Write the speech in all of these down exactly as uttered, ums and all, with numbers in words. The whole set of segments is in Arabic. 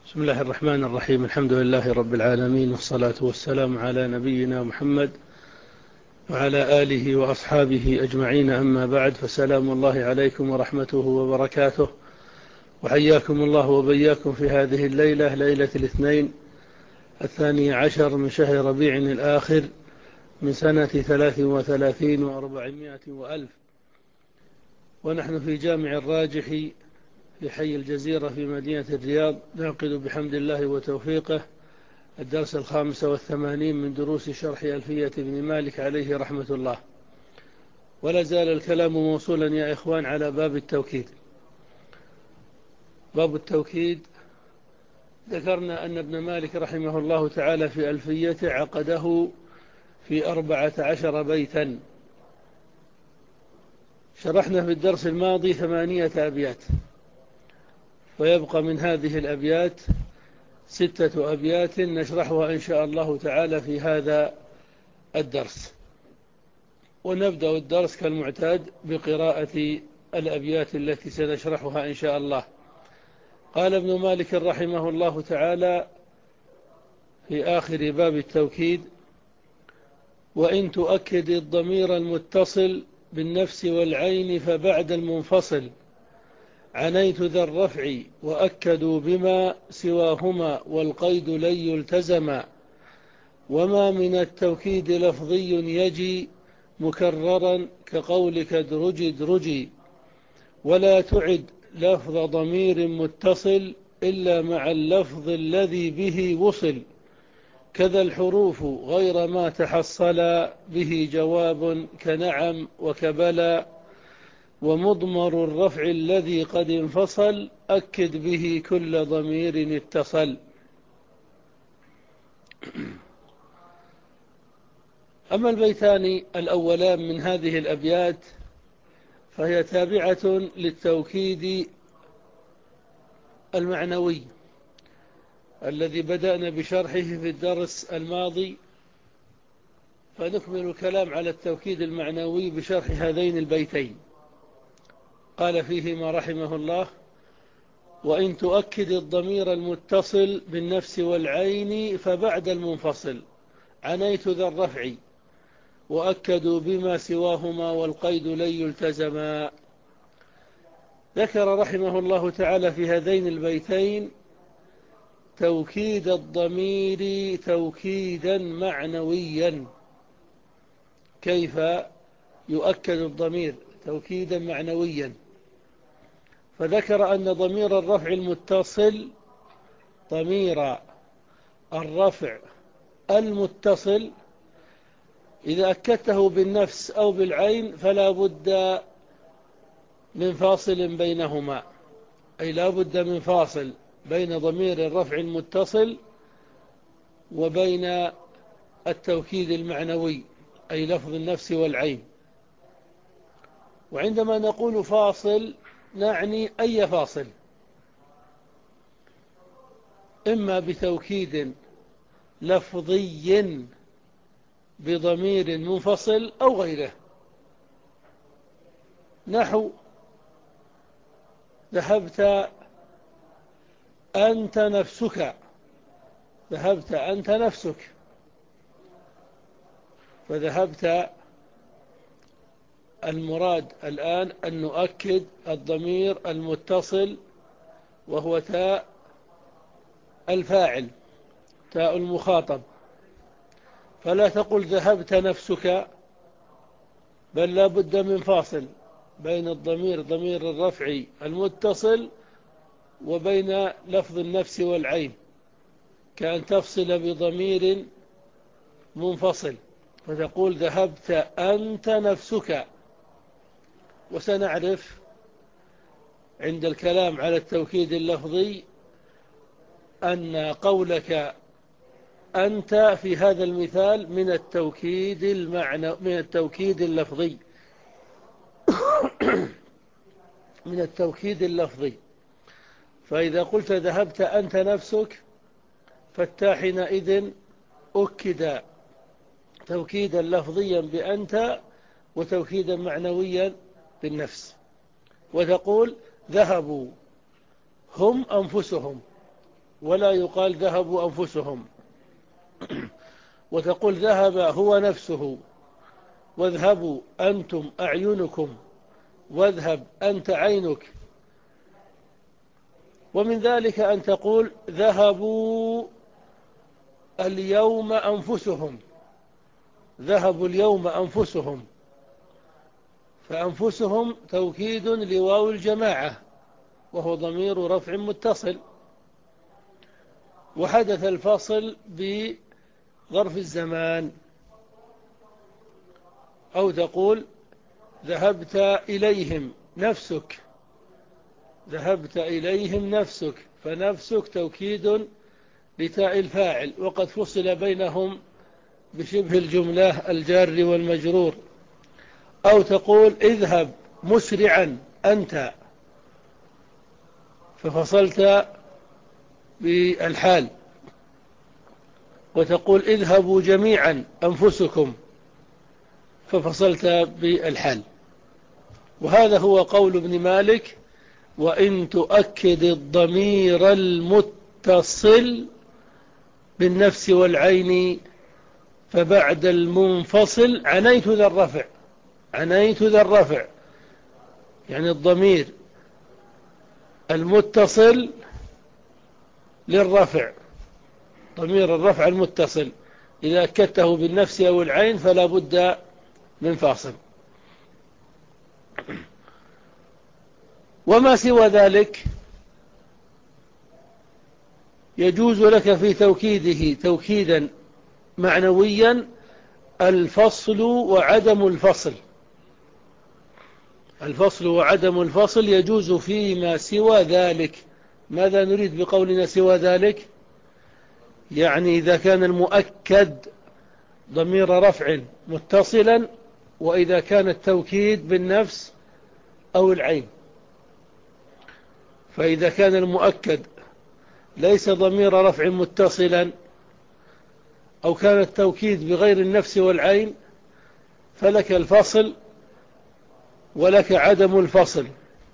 بسم الله الرحمن الرحيم. الحمد لله رب العالمين، والصلاة والسلام على نبينا محمد وعلى آله وأصحابه أجمعين. أما بعد، فسلام الله عليكم ورحمته وبركاته، وحياكم الله وبياكم في هذه الليلة، ليلة الاثنين الثاني عشر من شهر ربيع الآخر من سنة ثلاث وثلاثين وأربعمائة وألف، ونحن في جامع الراجح في حي الجزيرة في مدينة الرياض، نعقد بحمد الله وتوفيقه الدرس الخامس والثمانين من دروس شرح ألفية ابن مالك عليه رحمة الله. ولا زال الكلام موصولا يا إخوان على باب التوكيد. باب التوكيد ذكرنا أن ابن مالك رحمه الله تعالى في ألفيته عقده في أربعة عشر بيتا. شرحنا في الدرس الماضي ثمانية أبيات، ويبقى من هذه الأبيات ستة أبيات نشرحها إن شاء الله تعالى في هذا الدرس. ونبدأ الدرس كالمعتاد بقراءة الأبيات التي سنشرحها إن شاء الله. قال ابن مالك رحمه الله تعالى في آخر باب التوكيد: وإن تؤكد الضمير المتصل بالنفس والعين فبعد المنفصل عنيت ذا الرفع وأكدوا بما سواهما والقيد لن يلتزما، وما من التوكيد لفظي يجي مكررا كقولك ادرجي ادرجي، ولا تعد لفظ ضمير متصل إلا مع اللفظ الذي به وصل، كذا الحروف غير ما تحصل به جواب كنعم وكبلا، ومضمر الرفع الذي قد انفصل أكد به كل ضمير اتصل. أما البيتان الأولان من هذه الأبيات فهي تابعة للتوكيد المعنوي الذي بدأنا بشرحه في الدرس الماضي، فنكمل الكلام على التوكيد المعنوي بشرح هذين البيتين. قال فيهما رحمه الله: وإن تؤكد الضمير المتصل بالنفس والعين فبعد المنفصل عنيت ذا الرفع وأكدوا بما سواهما والقيد لن يلتزما. ذكر رحمه الله تعالى في هذين البيتين توكيد الضمير توكيدا معنويا. كيف يؤكد الضمير توكيدا معنويا؟ فذكر أن ضمير الرفع المتصل ضمير الرفع المتصل إذا أكدته بالنفس أو بالعين فلا بد من فاصل بينهما، أي لا بد من فاصل بين ضمير الرفع المتصل وبين التوكيد المعنوي أي لفظ النفس والعين. وعندما نقول فاصل نعني أي فاصل، إما بتوكيد لفظي بضمير منفصل أو غيره، نحو ذهبت أنت نفسك، ذهبت أنت نفسك، فذهبت المراد الآن أن نؤكد الضمير المتصل وهو تاء الفاعل، تاء المخاطب، فلا تقل ذهبت نفسك، بل لا بد من فاصل بين الضمير ضمير الرفع المتصل وبين لفظ النفس والعين، كأن تفصل بضمير منفصل فتقول ذهبت أنت نفسك. وسنعرف عند الكلام على التوكيد اللفظي أن قولك أنت في هذا المثال من التوكيد المعنى من التوكيد اللفظي من التوكيد اللفظي. فإذا قلت ذهبت أنت نفسك فالتاء حينئذ أكد توكيدا لفظيا بأنت وتوكيدا معنويا بالنفس، وتقول ذهبوا هم أنفسهم، ولا يقال ذهبوا أنفسهم. وتقول ذهب هو نفسه، واذهبوا أنتم أعينكم، واذهب أنت عينك. ومن ذلك أن تقول ذهبوا اليوم أنفسهم، ذهبوا اليوم أنفسهم، فأنفسهم توكيد لواو الجماعة وهو ضمير رفع متصل، وحدث الفصل بظرف الزمان. أو تقول ذهبت إليهم نفسك، ذهبت إليهم نفسك، فنفسك توكيد لتاء الفاعل وقد فصل بينهم بشبه الجملة الجار والمجرور. أو تقول اذهب مسرعا أنت، ففصلت بالحال. وتقول اذهبوا جميعا أنفسكم، ففصلت بالحال. وهذا هو قول ابن مالك: وإن تؤكد الضمير المتصل بالنفس والعين فبعد المنفصل عنيت ذا الرفع، عنيت ذا الرفع، يعني الضمير المتصل للرفع، ضمير الرفع المتصل إذا أكدته بالنفس أو العين فلا بد من فاصل. وما سوى ذلك يجوز لك في توكيده توكيدا معنويا الفصل وعدم الفصل. الفصل وعدم الفصل يجوز فيما سوى ذلك. ماذا نريد بقولنا سوى ذلك؟ يعني إذا كان المؤكد ضمير رفع متصلا، وإذا كان التوكيد بالنفس أو العين. فإذا كان المؤكد ليس ضمير رفع متصلا، أو كان التوكيد بغير النفس والعين، فلك الفصل ولك عدم الفصل.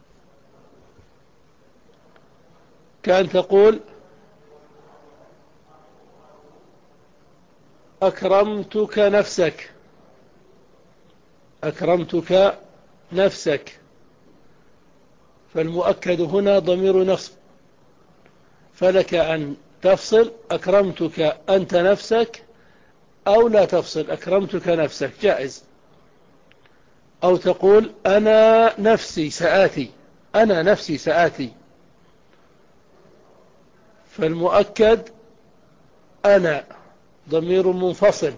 كأن تقول أكرمتك نفسك، أكرمتك نفسك، فالمؤكد هنا ضمير نصب، فلك أن تفصل أكرمتك أنت نفسك، أو لا تفصل أكرمتك نفسك، جائز. أو تقول أنا نفسي سآتي، أنا نفسي سآتي، فالمؤكد أنا ضمير منفصل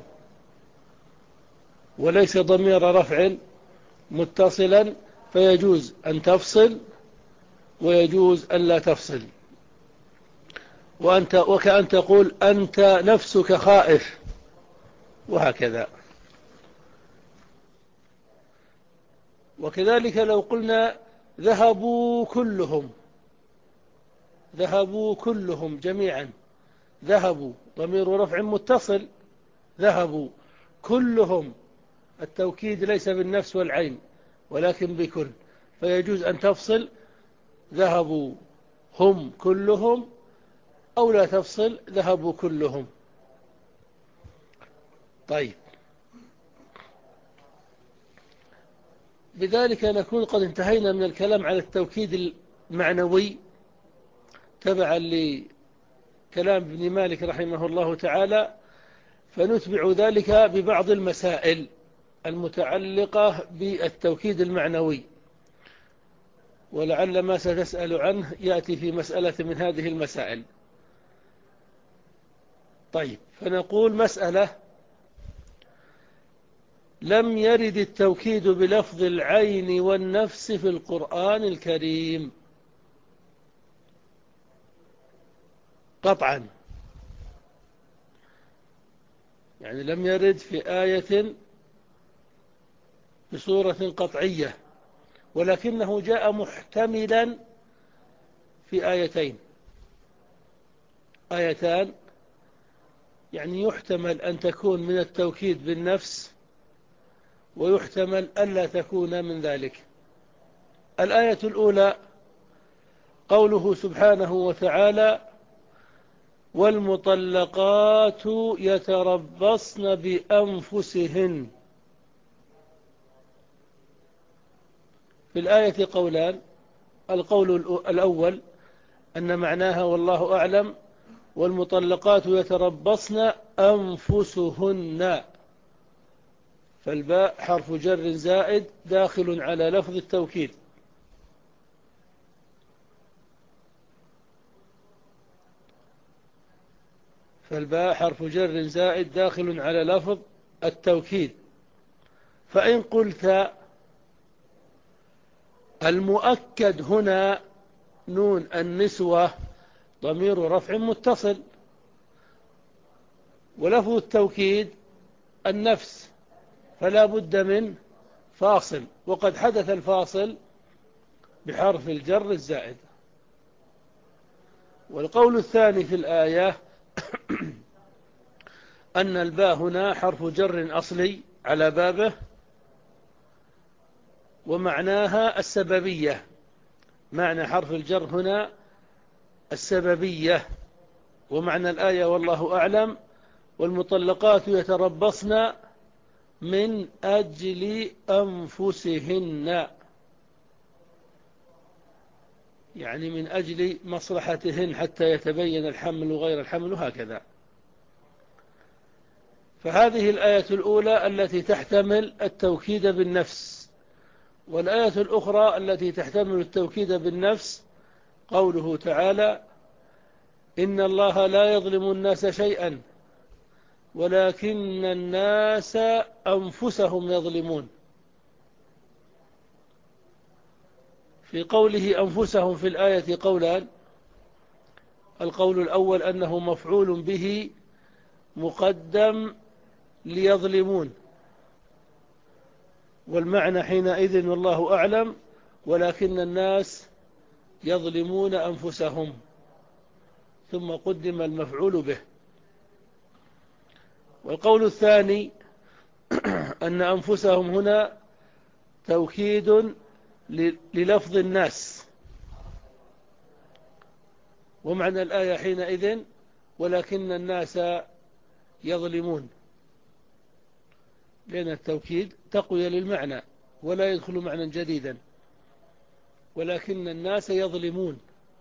وليس ضمير رفع متصلا، فيجوز أن تفصل ويجوز أن لا تفصل. وأنت وكأن تقول أنت نفسك خائف، وهكذا. وكذلك لو قلنا ذهبوا كلهم، ذهبوا كلهم جميعا، ذهبوا ضمير رفع متصل، ذهبوا كلهم، التوكيد ليس بالنفس والعين ولكن بكل، فيجوز أن تفصل ذهبوا هم كلهم، أو لا تفصل ذهبوا كلهم. طيب، بذلك نكون قد انتهينا من الكلام على التوكيد المعنوي تبعا لكلام ابن مالك رحمه الله تعالى، فنتبع ذلك ببعض المسائل المتعلقة بالتوكيد المعنوي، ولعل ما ستسأل عنه يأتي في مسألة من هذه المسائل. طيب، فنقول مسألة: لم يرد التوكيد بلفظ العين والنفس في القرآن الكريم قطعا، يعني لم يرد في آية بصورة قطعية، ولكنه جاء محتملا في آيتين، آيتان يعني يحتمل أن تكون من التوكيد بالنفس، ويحتمل ألا تكون من ذلك. الآية الأولى قوله سبحانه وتعالى: والمطلقات يتربصن بأنفسهن. في الآية قولان: القول الأول أن معناها والله أعلم: والمطلقات يتربصن أنفسهن، فالباء حرف جر زائد داخل على لفظ التوكيد. فالباء حرف جر زائد داخل على لفظ التوكيد. فإن قلت المؤكد هنا نون النسوة ضمير رفع متصل، ولفظ التوكيد النفس، فلا بد من فاصل، وقد حدث الفاصل بحرف الجر الزائد. والقول الثاني في الآية أن الباء هنا حرف جر أصلي على بابه، ومعناها السببية. معنى حرف الجر هنا السببية، ومعنى الآية والله أعلم: والمطلقات يتربصن من أجل أنفسهن، يعني من أجل مصلحتهن حتى يتبين الحمل وغير الحمل، وهكذا. فهذه الآية الأولى التي تحتمل التوكيد بالنفس. والآية الأخرى التي تحتمل التوكيد بالنفس قوله تعالى: إن الله لا يظلم الناس شيئا ولكن الناس أنفسهم يظلمون. في قوله أنفسهم في الآية قولان: القول الأول أنه مفعول به مقدم ليظلمون، والمعنى حينئذ والله أعلم: ولكن الناس يظلمون أنفسهم، ثم قدم المفعول به. والقول الثاني أن أنفسهم هنا توكيد للفظ الناس، ومعنى الآية حينئذ: ولكن الناس يظلمون، لأن التوكيد تقوية للمعنى ولا يدخل معنى جديدا. ولكن الناس يظلمون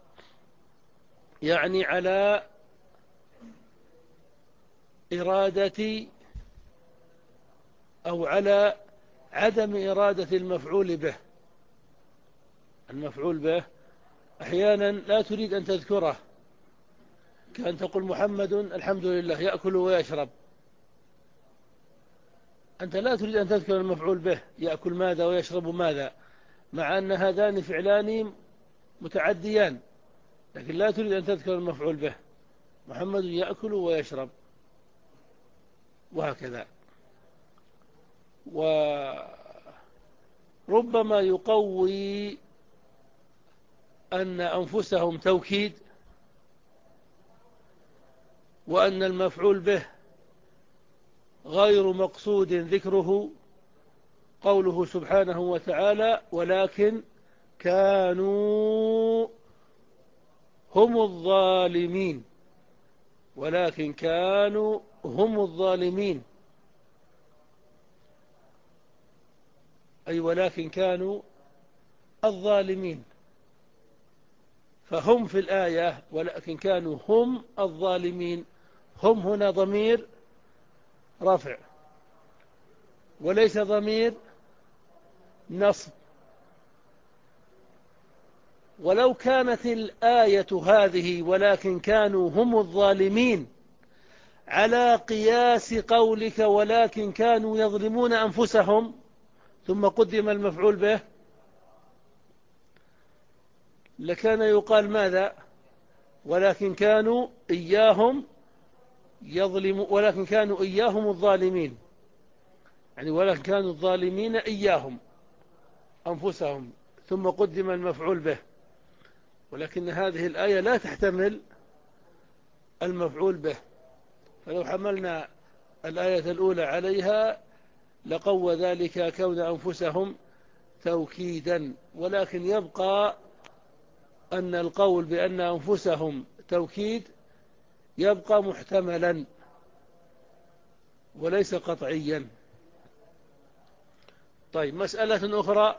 يعني على إرادة أو على عدم إرادة المفعول به. المفعول به أحيانا لا تريد أن تذكره، كأن تقول محمد الحمد لله يأكل ويشرب، أنت لا تريد أن تذكر المفعول به يأكل ماذا ويشرب ماذا، مع أن هذان فعلان متعديان، لكن لا تريد أن تذكر المفعول به. محمد يأكل ويشرب، وهكذا. وربما يقوي أن أنفسهم توكيد، وأن المفعول به غير مقصود ذكره قوله سبحانه وتعالى: ولكن كانوا هم الظالمين. ولكن كانوا هم الظالمين، أي ولكن كانوا الظالمين. فهم في الآية ولكن كانوا هم الظالمين، هم هنا ضمير رفع وليس ضمير نصب. ولو كانت الآية هذه ولكن كانوا هم الظالمين على قياس قولك ولكن كانوا يظلمون أنفسهم ثم قدم المفعول به، لكان يقال ماذا؟ ولكن كانوا إياهم يظلمون، ولكن كانوا إياهم الظالمين، يعني ولكن كانوا الظالمين إياهم أنفسهم، ثم قدم المفعول به. ولكن هذه الآية لا تحتمل المفعول به، فلو حملنا الآية الأولى عليها لقوى ذلك كون أنفسهم توكيدا. ولكن يبقى أن القول بأن أنفسهم توكيد يبقى محتملا وليس قطعيا. طيب، مسألة أخرى.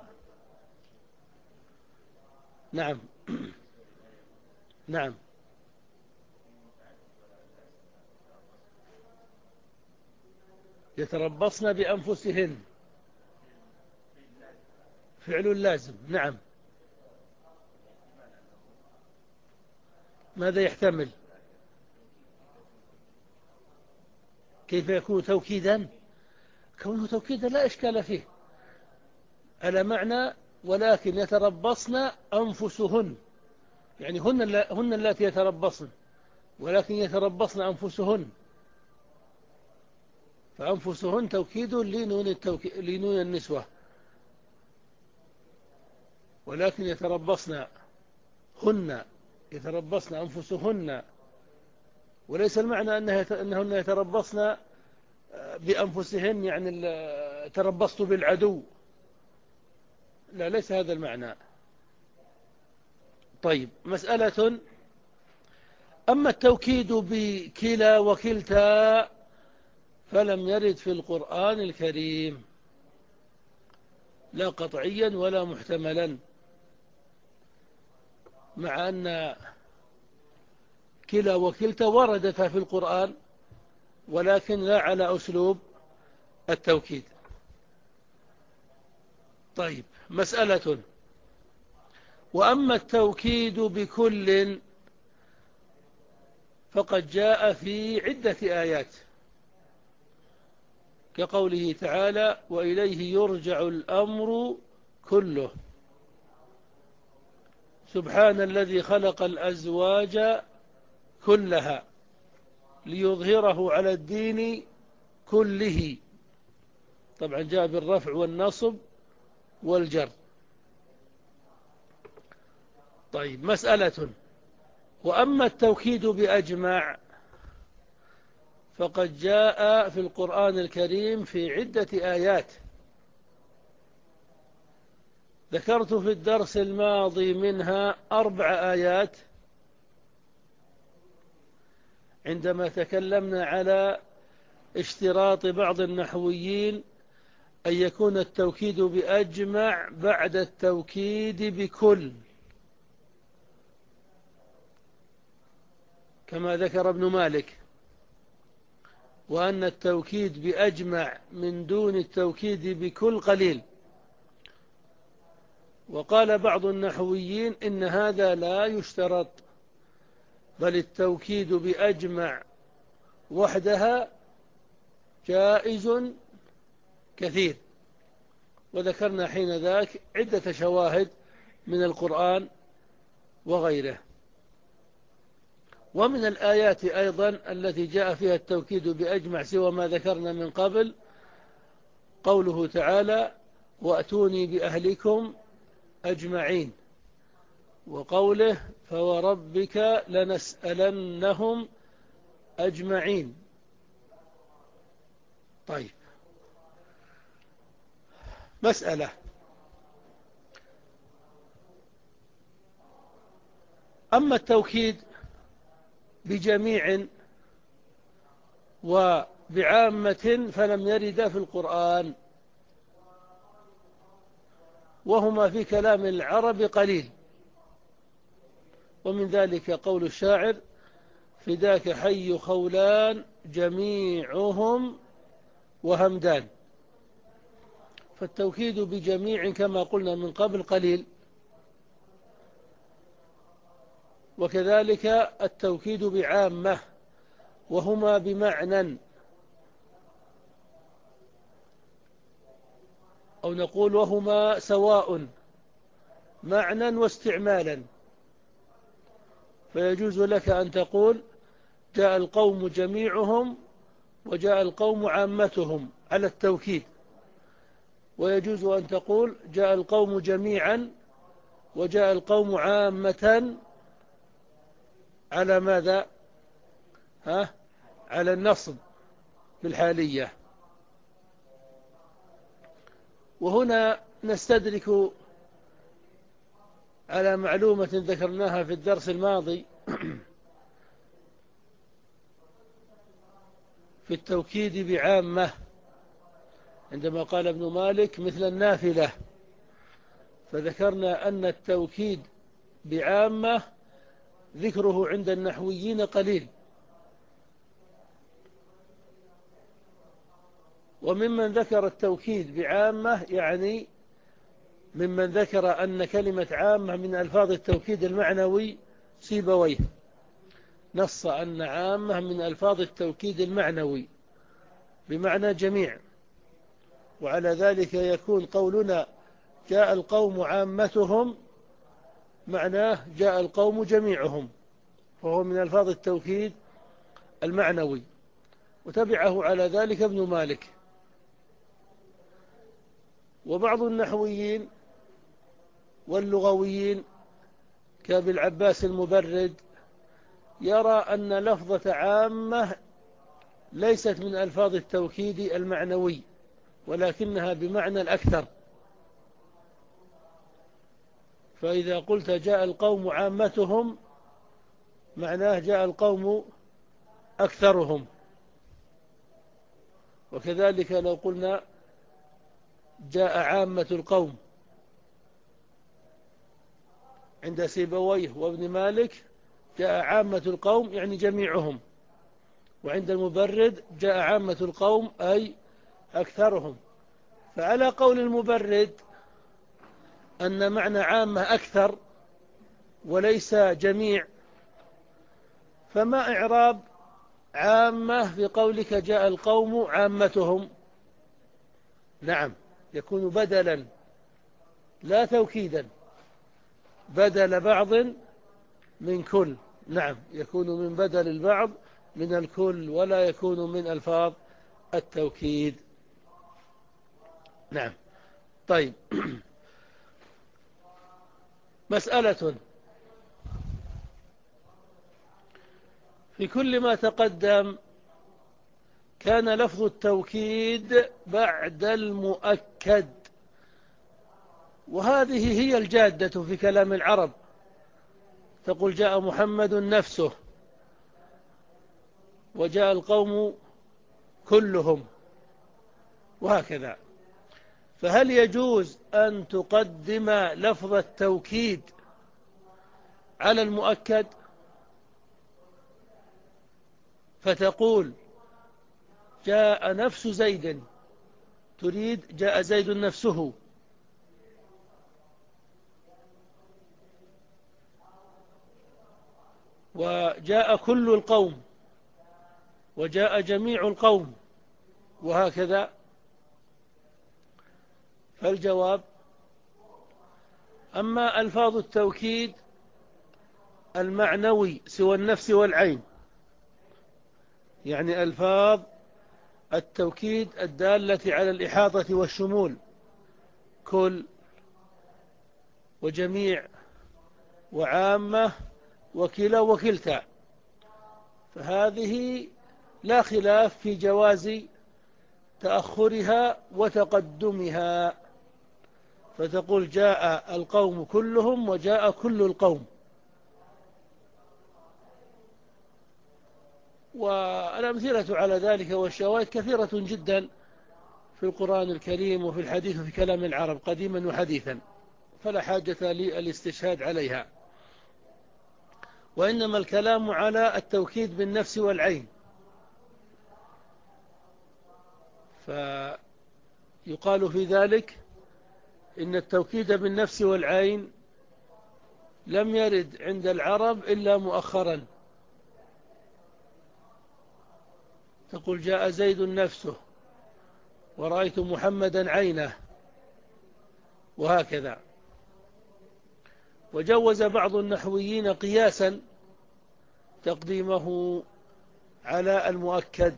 نعم. نعم. يتربصن بأنفسهن، فعل لازم. نعم. ماذا يحتمل؟ كيف يكون توكيدا؟ كونه توكيدا لا إشكال فيه، على معنى ولكن يتربصن أنفسهن، يعني هن هن اللاتي يتربصن، ولكن يتربصن أنفسهن، فأنفسهن توكيد لنون, التوكي... لنون النسوة، ولكن يتربصن هن يتربصن أنفسهن، وليس المعنى أنها أنهن يتربصن بأنفسهن يعني تربصت بالعدو، لا، ليس هذا المعنى. طيب، مسألة. أما التوكيد بكلا وكلتا فلم يرد في القرآن الكريم، لا قطعيا ولا محتملا، مع أن كلا وكلتا وردتا في القرآن، ولكن لا على أسلوب التوكيد. طيب، مسألة. وأما التوكيد بكل فقد جاء في عدة آيات، كقوله تعالى: وإليه يرجع الأمر كله، سبحان الذي خلق الأزواج كلها ليظهره على الدين كله. طبعا جاء بالرفع والنصب والجر. طيب، مسألة. وأما التوكيد بأجمع فقد جاء في القرآن الكريم في عدة آيات، ذكرت في الدرس الماضي منها أربع آيات عندما تكلمنا على اشتراط بعض النحويين أن يكون التوكيد بأجمع بعد التوكيد بكل، كما ذكر ابن مالك، وأن التوكيد بأجمع من دون التوكيد بكل قليل. وقال بعض النحويين إن هذا لا يشترط، بل التوكيد بأجمع وحدها جائز كثير، وذكرنا حين ذاك عدة شواهد من القرآن وغيره. ومن الآيات أيضا التي جاء فيها التوكيد بأجمع سوى ما ذكرنا من قبل قوله تعالى: وأتوني بأهلكم أجمعين، وقوله: فوربك لنسألنهم أجمعين. طيب، مسألة. أما التوكيد بجميع وبعامة فلم يرد في القرآن، وهما في كلام العرب قليل، ومن ذلك قول الشاعر: فداك حي خولان جميعهم وهمدان. فالتوكيد بجميع كما قلنا من قبل قليل، وكذلك التوكيد بعامة، وهما بمعنى، أو نقول وهما سواء معنى واستعمالا. فيجوز لك أن تقول جاء القوم جميعهم وجاء القوم عامتهم على التوكيد، ويجوز أن تقول جاء القوم جميعا وجاء القوم عامة على ماذا؟ ها؟ على النصب بالحالية. وهنا نستدرك على معلومة ذكرناها في الدرس الماضي في التوكيد بعامة، عندما قال ابن مالك مثل النافلة، فذكرنا أن التوكيد بعامة ذكره عند النحويين قليل، وممن ذكر التوكيد بعامة يعني ممن ذكر أن كلمة عامة من ألفاظ التوكيد المعنوي سيبويه، نص أن عامة من ألفاظ التوكيد المعنوي بمعنى جميع، وعلى ذلك يكون قولنا جاء القوم عامتهم معناه جاء القوم جميعهم، فهو من ألفاظ التوكيد المعنوي، وتبعه على ذلك ابن مالك. وبعض النحويين واللغويين كابي العباس المبرد يرى أن لفظة عامة ليست من ألفاظ التوكيد المعنوي، ولكنها بمعنى الأكثر، فإذا قلت جاء القوم عامتهم معناه جاء القوم أكثرهم. وكذلك لو قلنا جاء عامة القوم عند سيبويه وابن مالك جاء عامة القوم يعني جميعهم، وعند المبرد جاء عامة القوم أي أكثرهم. فعلى قول المبرد أن معنى عامة أكثر وليس جميع، فما إعراب عامة في قولك جاء القوم عامتهم؟ نعم، يكون بدلا لا توكيدا، بدل بعض من كل. نعم، يكون من بدل البعض من الكل، ولا يكون من ألفاظ التوكيد. نعم. طيب مسألة في كل ما تقدم كان لفظ التوكيد بعد المؤكد، وهذه هي الجادة في كلام العرب، تقول جاء محمد نفسه، وجاء القوم كلهم، وهكذا. فهل يجوز أن تقدم لفظ التوكيد على المؤكد فتقول جاء نفس زيد، تريد جاء زيد نفسه، وجاء كل القوم، وجاء جميع القوم، وهكذا؟ فالجواب أما ألفاظ التوكيد المعنوي سوى النفس والعين، يعني ألفاظ التوكيد الدالة على الإحاطة والشمول، كل وجميع وعامة وكلا وكلتا، فهذه لا خلاف في جواز تأخرها وتقدمها، فتقول جاء القوم كلهم وجاء كل القوم. والأمثلة على ذلك والشواهد كثيرة جدا في القرآن الكريم وفي الحديث وفي كلام العرب قديما وحديثا، فلا حاجة للاستشهاد عليها، وإنما الكلام على التوكيد بالنفس والعين. فيقال في ذلك إن التوكيد بالنفس والعين لم يرد عند العرب إلا مؤخرا، تقول جاء زيد نفسه، ورأيت محمدا عينه، وهكذا. وجوز بعض النحويين قياسا تقديمه على المؤكد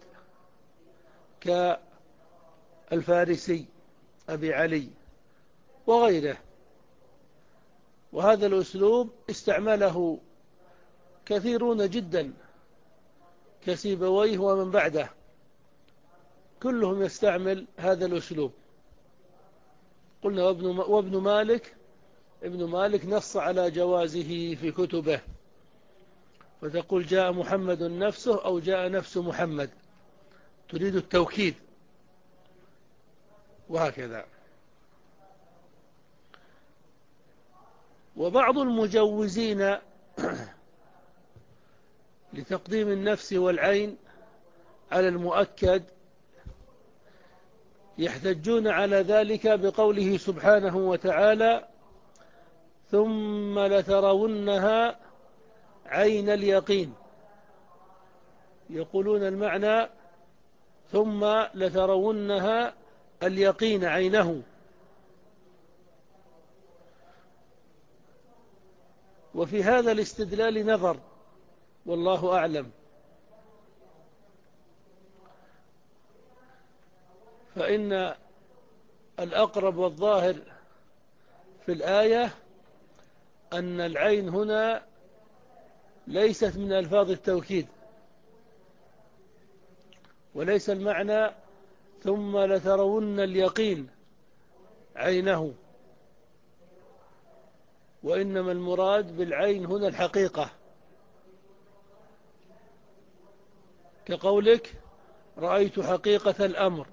كالفارسي أبي علي وغيره، وهذا الأسلوب استعمله كثيرون جدا كسيبويه ومن بعده، كلهم يستعمل هذا الأسلوب. قلنا وابن, وابن مالك ابن مالك نص على جوازه في كتبه، فتقول جاء محمد نفسه أو جاء نفس محمد، تريد التوكيد، وهكذا. وبعض المجوزين لتقديم النفس والعين على المؤكد يحتجون على ذلك بقوله سبحانه وتعالى: ثم لترونها عين اليقين. يقولون المعنى ثم لترونها اليقين عينه. وفي هذا الاستدلال نظر، والله أعلم. فإن الأقرب والظاهر في الآية أن العين هنا ليست من ألفاظ التوكيد، وليس المعنى ثم لترون اليقين عينه، وإنما المراد بالعين هنا الحقيقة، كقولك: رأيت حقيقة الأمر،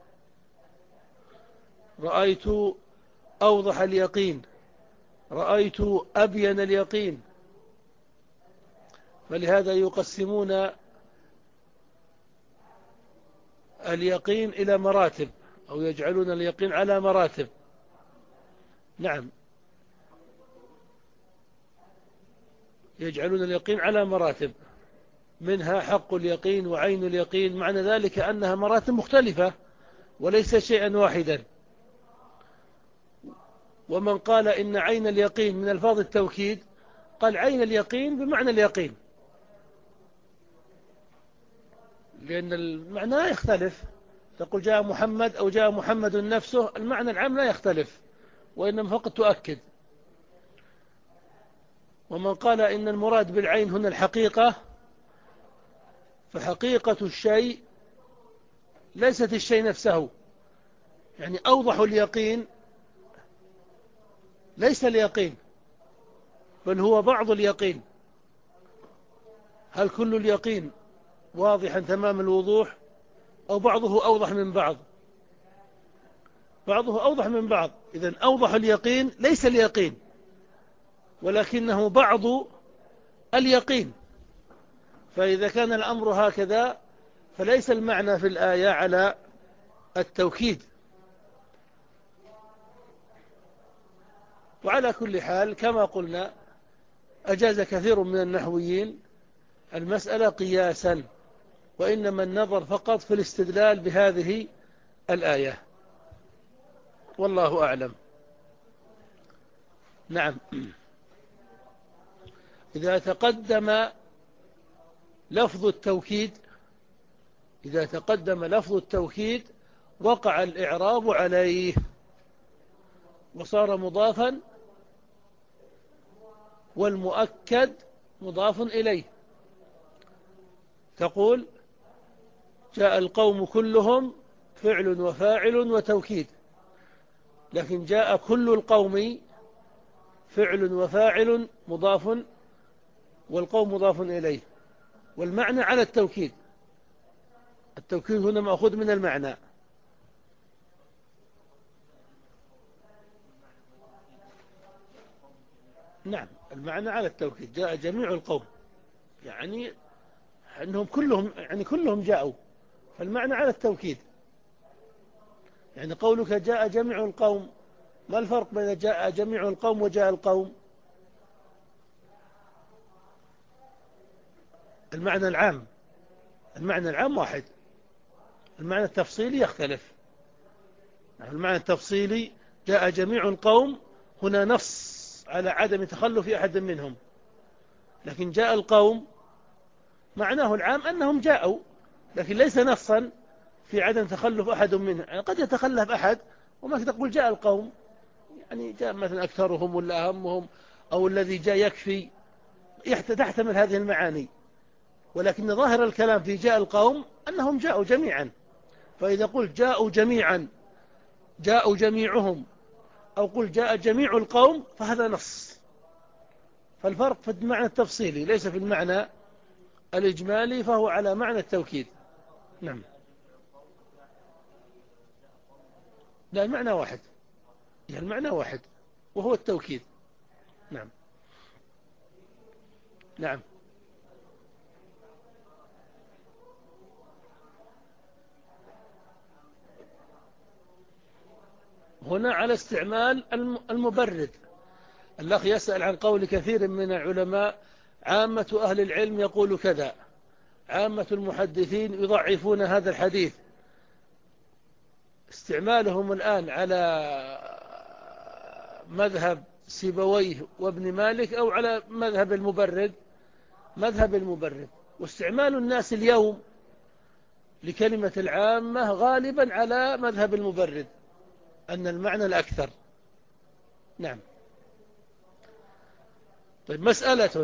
رأيت أوضح اليقين، رأيت أبين اليقين. فلهذا يقسمون اليقين إلى مراتب، أو يجعلون اليقين على مراتب. نعم، يجعلون اليقين على مراتب، منها حق اليقين وعين اليقين، معنى ذلك أنها مراتب مختلفة وليس شيئا واحدا. ومن قال إن عين اليقين من ألفاظ التوكيد قال عين اليقين بمعنى اليقين، لأن المعنى لا يختلف. تقول جاء محمد أو جاء محمد نفسه، المعنى العام لا يختلف، وإنما فقط تؤكد. ومن قال إن المراد بالعين هنا الحقيقة، فحقيقة الشيء ليست الشيء نفسه، يعني أوضح اليقين ليس اليقين، بل هو بعض اليقين. هل كل اليقين واضحا تمام الوضوح، أو بعضه أوضح من بعض؟ بعضه أوضح من بعض. إذن أوضح اليقين ليس اليقين، ولكنه بعض اليقين. فإذا كان الأمر هكذا فليس المعنى في الآية على التوكيد. وعلى كل حال كما قلنا أجاز كثير من النحويين المسألة قياسا، وإنما النظر فقط في الاستدلال بهذه الآية، والله أعلم. نعم. إذا تقدم لفظ التوكيد إذا تقدم لفظ التوكيد وقع الإعراب عليه وصار مضافا، والمؤكد مضاف إليه. تقول: جاء القوم كلهم فعل وفاعل وتوكيد، لكن جاء كل القوم فعل وفاعل مضاف، والقوم مضاف إليه، والمعنى على التوكيد. التوكيد هنا مأخوذ من المعنى. نعم، المعنى على التوكيد. جاء جميع القوم، يعني أنهم كلهم يعني كلهم جاءوا، فالمعنى على التوكيد. يعني قولك جاء جميع القوم، ما الفرق بين جاء جميع القوم وجاء القوم؟ المعنى العام المعنى العام واحد، المعنى التفصيلي يختلف. المعنى التفصيلي جاء جميع القوم، هنا نص على عدم تخلف أحد منهم، لكن جاء القوم معناه العام أنهم جاءوا، لكن ليس نصا في عدم تخلف أحد منهم. يعني قد يتخلف أحد وما تقول جاء القوم، يعني جاء مثلا أكثرهم ولا أهمهم، أو الذي جاء يكفي، تحتمل هذه المعاني. ولكن ظاهر الكلام في جاء القوم أنهم جاءوا جميعا. فإذا قلت جاءوا جميعا، جاءوا جميعهم، أو قل جاء جميع القوم، فهذا نص. فالفرق في المعنى التفصيلي ليس في المعنى الإجمالي، فهو على معنى التوكيد. نعم. لا، المعنى واحد، يعني المعنى واحد وهو التوكيد. نعم. نعم. هنا على استعمال المبرد. الأخ يسأل عن قول كثير من العلماء: عامة أهل العلم يقول كذا، عامة المحدثين يضعفون هذا الحديث. استعمالهم الآن على مذهب سيبويه وابن مالك أو على مذهب المبرد؟ مذهب المبرد. واستعمال الناس اليوم لكلمة العامة غالبا على مذهب المبرد، أن المعنى الأكثر. نعم. طيب، مسألة: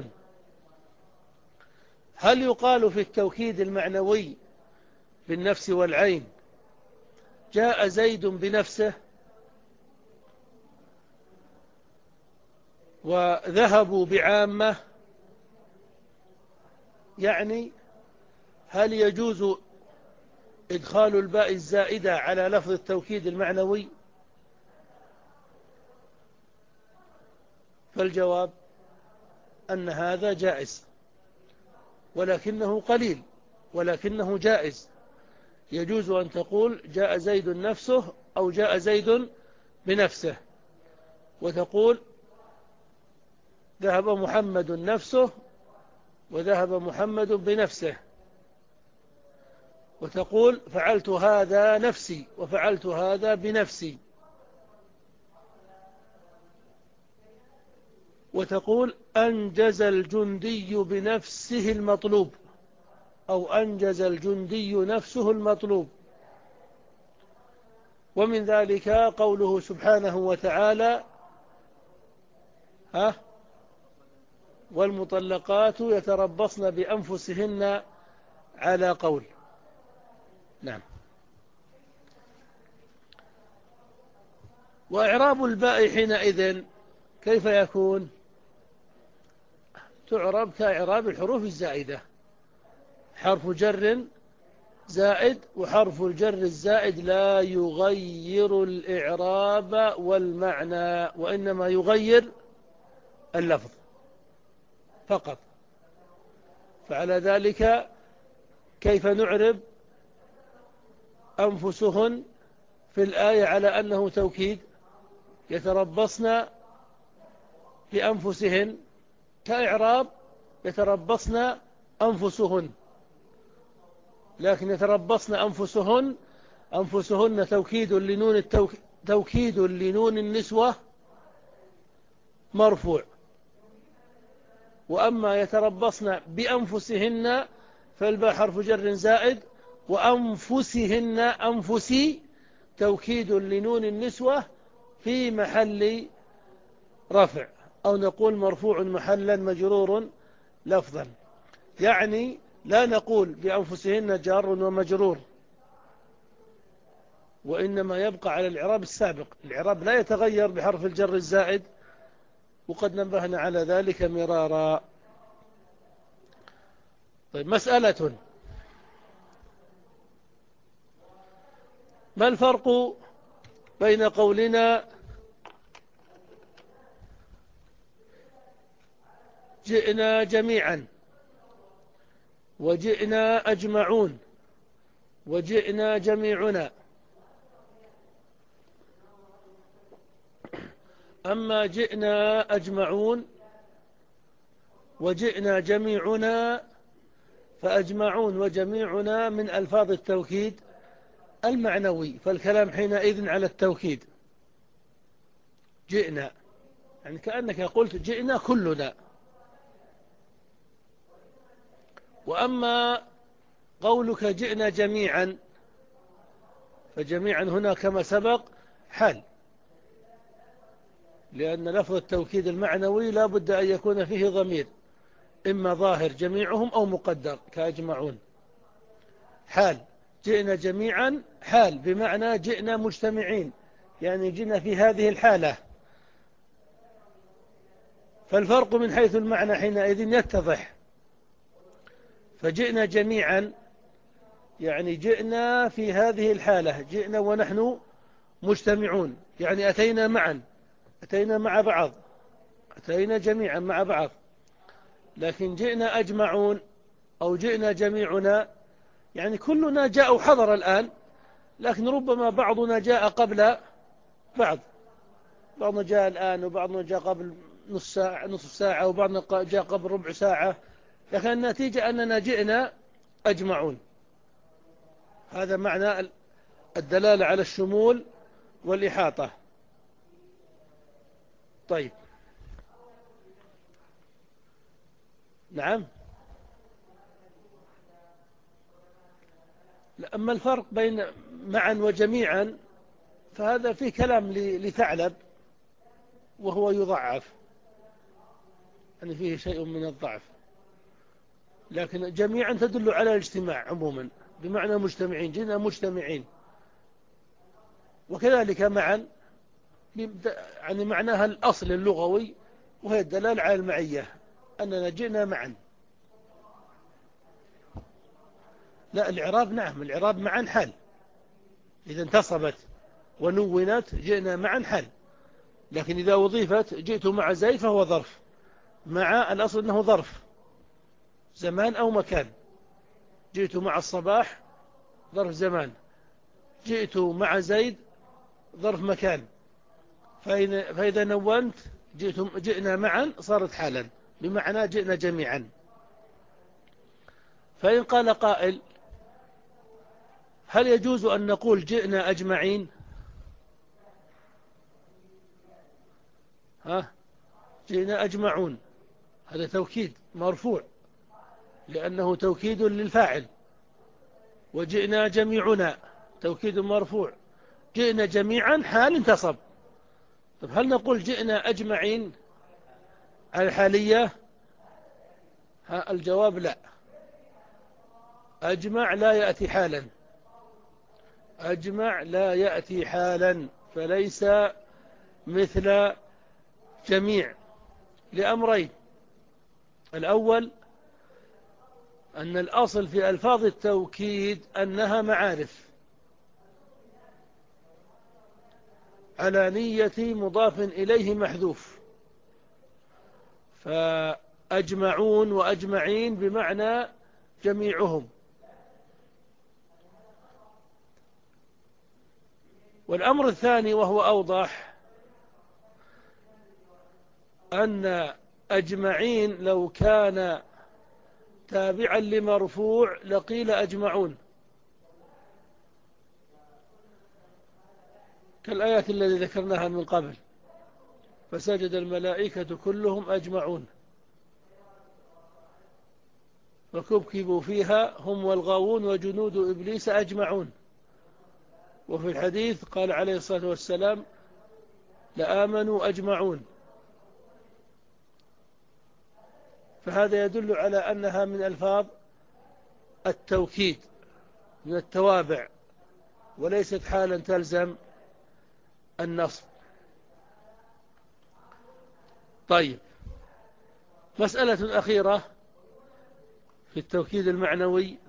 هل يقال في التوكيد المعنوي بالنفس والعين جاء زيد بنفسه وذهبوا بعامة؟ يعني هل يجوز إدخال الباء الزائدة على لفظ التوكيد المعنوي؟ فالجواب أن هذا جائز، ولكنه قليل، ولكنه جائز. يجوز أن تقول جاء زيد نفسه أو جاء زيد بنفسه، وتقول ذهب محمد نفسه وذهب محمد بنفسه، وتقول فعلت هذا نفسي وفعلت هذا بنفسي، وتقول أنجز الجندي بنفسه المطلوب، أو أنجز الجندي نفسه المطلوب. ومن ذلك قوله سبحانه وتعالى: ها والمطلقات يتربصن بأنفسهن على قول. نعم. وإعراب الباء حينئذ كيف يكون؟ تعرب كإعراب الحروف الزائدة، حرف جر زائد، وحرف الجر الزائد لا يغير الإعراب والمعنى، وإنما يغير اللفظ فقط. فعلى ذلك كيف نعرب أنفسهن في الآية على أنه توكيد؟ يتربصن بأنفسهن كإعراب يتربصن أنفسهن، لكن يتربصن أنفسهن أنفسهن توكيد لنون التوك... توكيد لنون النسوة مرفوع. وأما يتربصن بأنفسهن فالباء حرف جر زائد، وأنفسهن أنفسي توكيد لنون النسوة في محل رفع، أو نقول مرفوع محلا مجرور لفظا. يعني لا نقول بأنفسهن جار ومجرور، وإنما يبقى على الإعراب السابق. الإعراب لا يتغير بحرف الجر الزائد، وقد نبهنا على ذلك مرارا. طيب، مسألة: ما الفرق بين قولنا جئنا جميعا وجئنا أجمعون وجئنا جميعنا؟ أما جئنا أجمعون وجئنا جميعنا فأجمعون وجميعنا من ألفاظ التوكيد المعنوي، فالكلام حينئذ على التوكيد. جئنا يعني كأنك قلت جئنا كلنا. وأما قولك جئنا جميعا فجميعا هنا كما سبق حال، لأن لفظ التوكيد المعنوي لا بد أن يكون فيه ضمير، إما ظاهر جميعهم أو مقدر كأجمعون. حال جئنا جميعا حال بمعنى جئنا مجتمعين، يعني جئنا في هذه الحالة. فالفرق من حيث المعنى حينئذ يتضح. فجئنا جميعا يعني جئنا في هذه الحالة، جئنا ونحن مجتمعون، يعني أتينا معا، أتينا مع بعض، أتينا جميعا مع بعض. لكن جئنا أجمعون أو جئنا جميعنا، يعني كلنا جاء وحضر الآن، لكن ربما بعضنا جاء قبل بعض، بعضنا جاء الآن وبعضنا جاء قبل نص ساعة نصف ساعة وبعضنا جاء قبل ربع ساعة، لكن النتيجة أننا جئنا أجمعون. هذا معنى الدلالة على الشمول والإحاطة. طيب، نعم. أما الفرق بين معا وجميعا فهذا فيه كلام لثعلب وهو يضعف، يعني فيه شيء من الضعف، لكن جميعا تدل على الاجتماع عموما، بمعنى مجتمعين، جئنا مجتمعين. وكذلك معا يعني معناها الأصل اللغوي، وهي الدلالة على المعية، أننا جئنا معا. لا، الإعراب نعم، الإعراب معا حال، إذا انتصبت ونونت جئنا معا حال. لكن إذا وظيفت جئت مع زيد فهو ظرف، مع الأصل أنه ظرف زمان أو مكان. جئت مع الصباح ظرف زمان، جئت مع زيد ظرف مكان. فإذا نونت جئنا معا صارت حالا، بمعنى جئنا جميعا. فإن قال قائل هل يجوز أن نقول جئنا أجمعين؟ ها، جئنا أجمعون، هذا توكيد مرفوع لأنه توكيد للفاعل. وجئنا جميعنا توكيد مرفوع، جئنا جميعا حال انتصب. طب هل نقول جئنا أجمعين على الحالية؟ ها، الجواب لا، أجمع لا يأتي حالا، أجمع لا يأتي حالا، فليس مثل جميع، لأمرين. الأول أن الأصل في ألفاظ التوكيد أنها معارف على نية مضاف إليه محذوف، فأجمعون وأجمعين بمعنى جميعهم. والأمر الثاني وهو أوضح، أن أجمعين لو كان تابعا لمرفوع لقيل أجمعون، كالآيات التي ذكرناها من قبل، فسجد الملائكة كلهم أجمعون وكبكبوا فيها هم والغاوون وجنود إبليس أجمعون. وفي الحديث قال عليه الصلاة والسلام لآمنوا أجمعون. فهذا يدل على أنها من ألفاظ التوكيد، من التوابع، وليست حالا تلزم النصب. طيب، مسألة أخيرة في التوكيد المعنوي،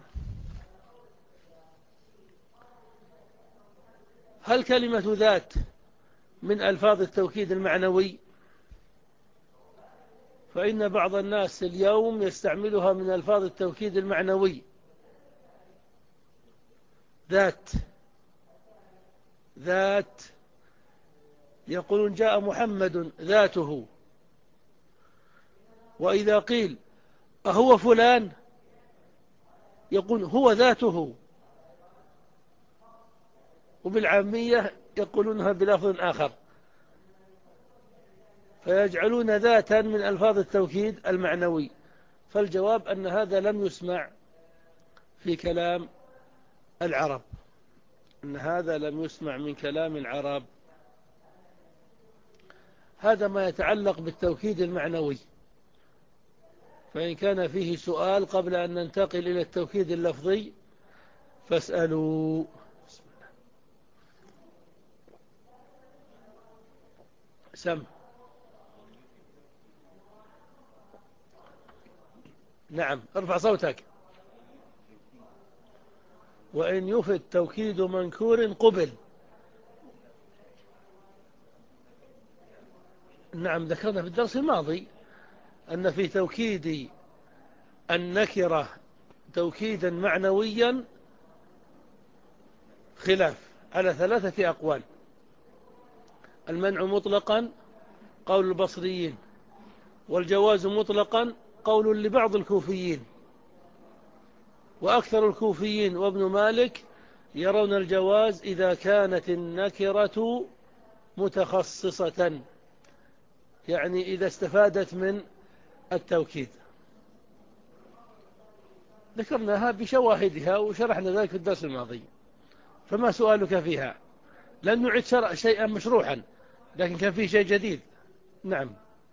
هل كلمة ذات من ألفاظ التوكيد المعنوي؟ فإن بعض الناس اليوم يستعملها من ألفاظ التوكيد المعنوي. ذات، ذات، يقولون جاء محمد ذاته. وإذا قيل أهو فلان يقول هو ذاته. وبالعامية يقولونها بلفظ آخر، فيجعلون ذاتا من ألفاظ التوكيد المعنوي. فالجواب أن هذا لم يسمع في كلام العرب، أن هذا لم يسمع من كلام العرب. هذا ما يتعلق بالتوكيد المعنوي. فإن كان فيه سؤال قبل أن ننتقل إلى التوكيد اللفظي فاسألوا. سم. نعم، ارفع صوتك. وإن يفد توكيد منكور قبل. نعم، ذكرنا في الدرس الماضي أن في توكيد النكرة توكيدا معنويا خلاف على ثلاثة أقوال. المنع مطلقا قول البصريين، والجواز مطلقا قول لبعض الكوفيين، وأكثر الكوفيين وابن مالك يرون الجواز إذا كانت النكرة متخصصة، يعني إذا استفادت من التوكيد. ذكرناها بشواهدها وشرحنا ذلك في الدرس الماضي، فما سؤالك فيها؟ لن نعد شرع شيئا مشروحا، لكن كان فيه شيء جديد. نعم،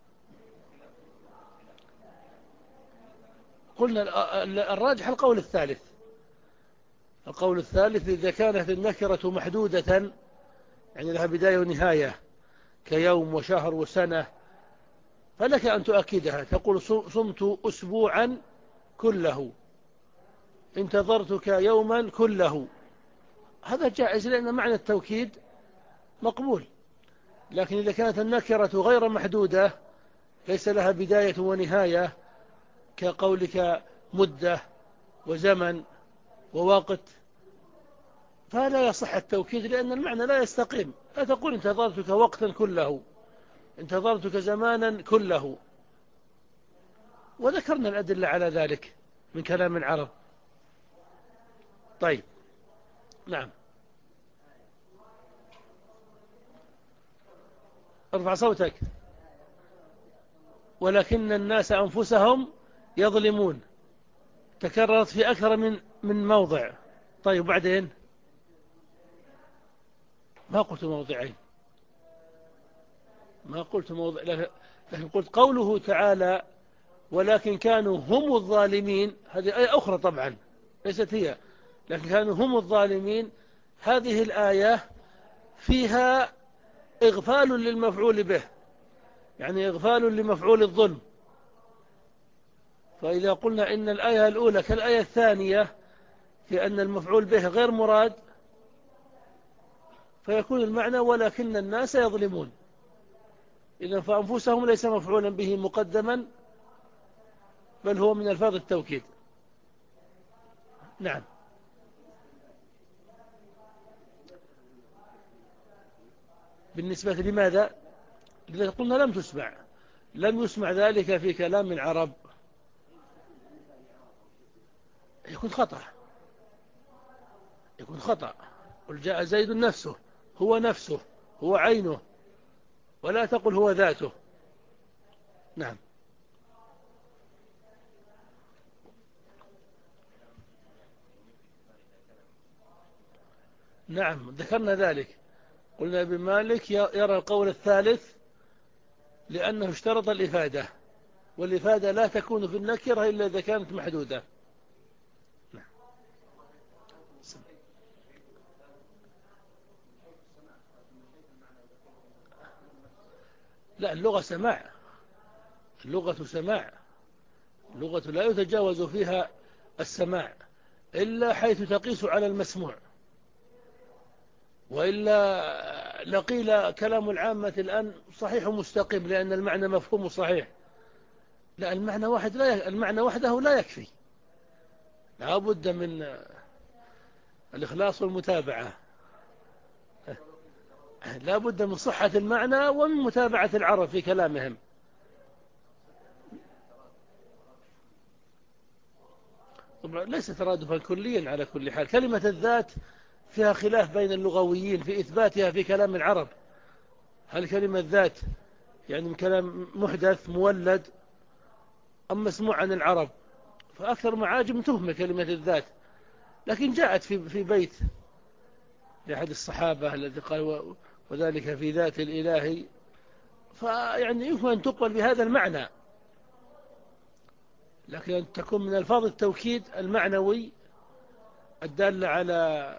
قلنا الراجح القول الثالث. القول الثالث إذا كانت النكرة محدودة، يعني لها بداية ونهاية كيوم وشهر وسنة، فلك أن تؤكدها، تقول صمت أسبوعا كله، انتظرتك يوما كله. هذا جائز لأن معنى التوكيد مقبول. لكن إذا كانت النكرة غير محدودة، ليس لها بداية ونهاية كقولك مدة وزمن ووقت، فلا يصح التوكيد لأن المعنى لا يستقيم. لا تقول انتظرتك وقتا كله، انتظرتك زمانا كله. وذكرنا الأدلة على ذلك من كلام العرب. طيب، نعم، ارفع صوتك. ولكن الناس أنفسهم يظلمون، تكررت في أكثر من من موضع. طيب، وبعدين ما قلت موضعين، ما قلت موضع، لكن قلت قوله تعالى ولكن كانوا هم الظالمين، هذه آية أخرى طبعا ليست هي، لكن كانوا هم الظالمين. هذه الآية فيها إغفال للمفعول به، يعني إغفال لمفعول الظلم. فإذا قلنا إن الآية الأولى كالآية الثانية في أن المفعول به غير مراد، فيكون المعنى ولكن الناس يظلمون. إذن فأنفسهم ليس مفعولا به مقدما، بل هو من ألفاظ التوكيد. نعم، بالنسبة لماذا؟ لذلك قلنا لم تسمع لم يسمع ذلك في كلام العرب. يكون خطأ، يكون خطأ. قل جاء زيد نفسه، هو نفسه، هو عينه، ولا تقل هو ذاته. نعم، نعم، ذكرنا ذلك. قلنا ابن مالك يرى القول الثالث لأنه اشترط الإفادة، والإفادة لا تكون في النكرة إلا إذا كانت محدودة. نعم. لا، اللغة سماع، اللغة سماع، اللغة لا يتجاوز فيها السماع إلا حيث تقيس على المسموع، وإلا لقيل كلام العامة الآن صحيح مستقيم لأن المعنى مفهوم صحيح. لا، المعنى واحد لا ي... المعنى وحده لا يكفي، لا بد من الإخلاص والمتابعة، لا بد من صحة المعنى ومن متابعة العرب في كلامهم. طبعا ليس ترادفا كليا على كل حال. كلمة الذات فيها خلاف بين اللغويين في إثباتها في كلام العرب. هل كلمة ذات يعني من كلام محدث مولد أم مسموع عن العرب؟ فأكثر معاجم تهمل كلمة الذات، لكن جاءت في في بيت لأحد الصحابة الذي قال وذلك في ذات الإله، فيعني يمكن أن تقبل بهذا المعنى. لكن أن تكون من ألفاظ التوكيد المعنوي الدالة على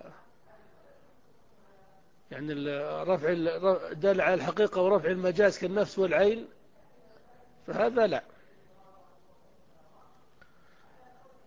يعني رفع الدالة على الحقيقة ورفع المجاز كالنفس والعين، فهذا لا.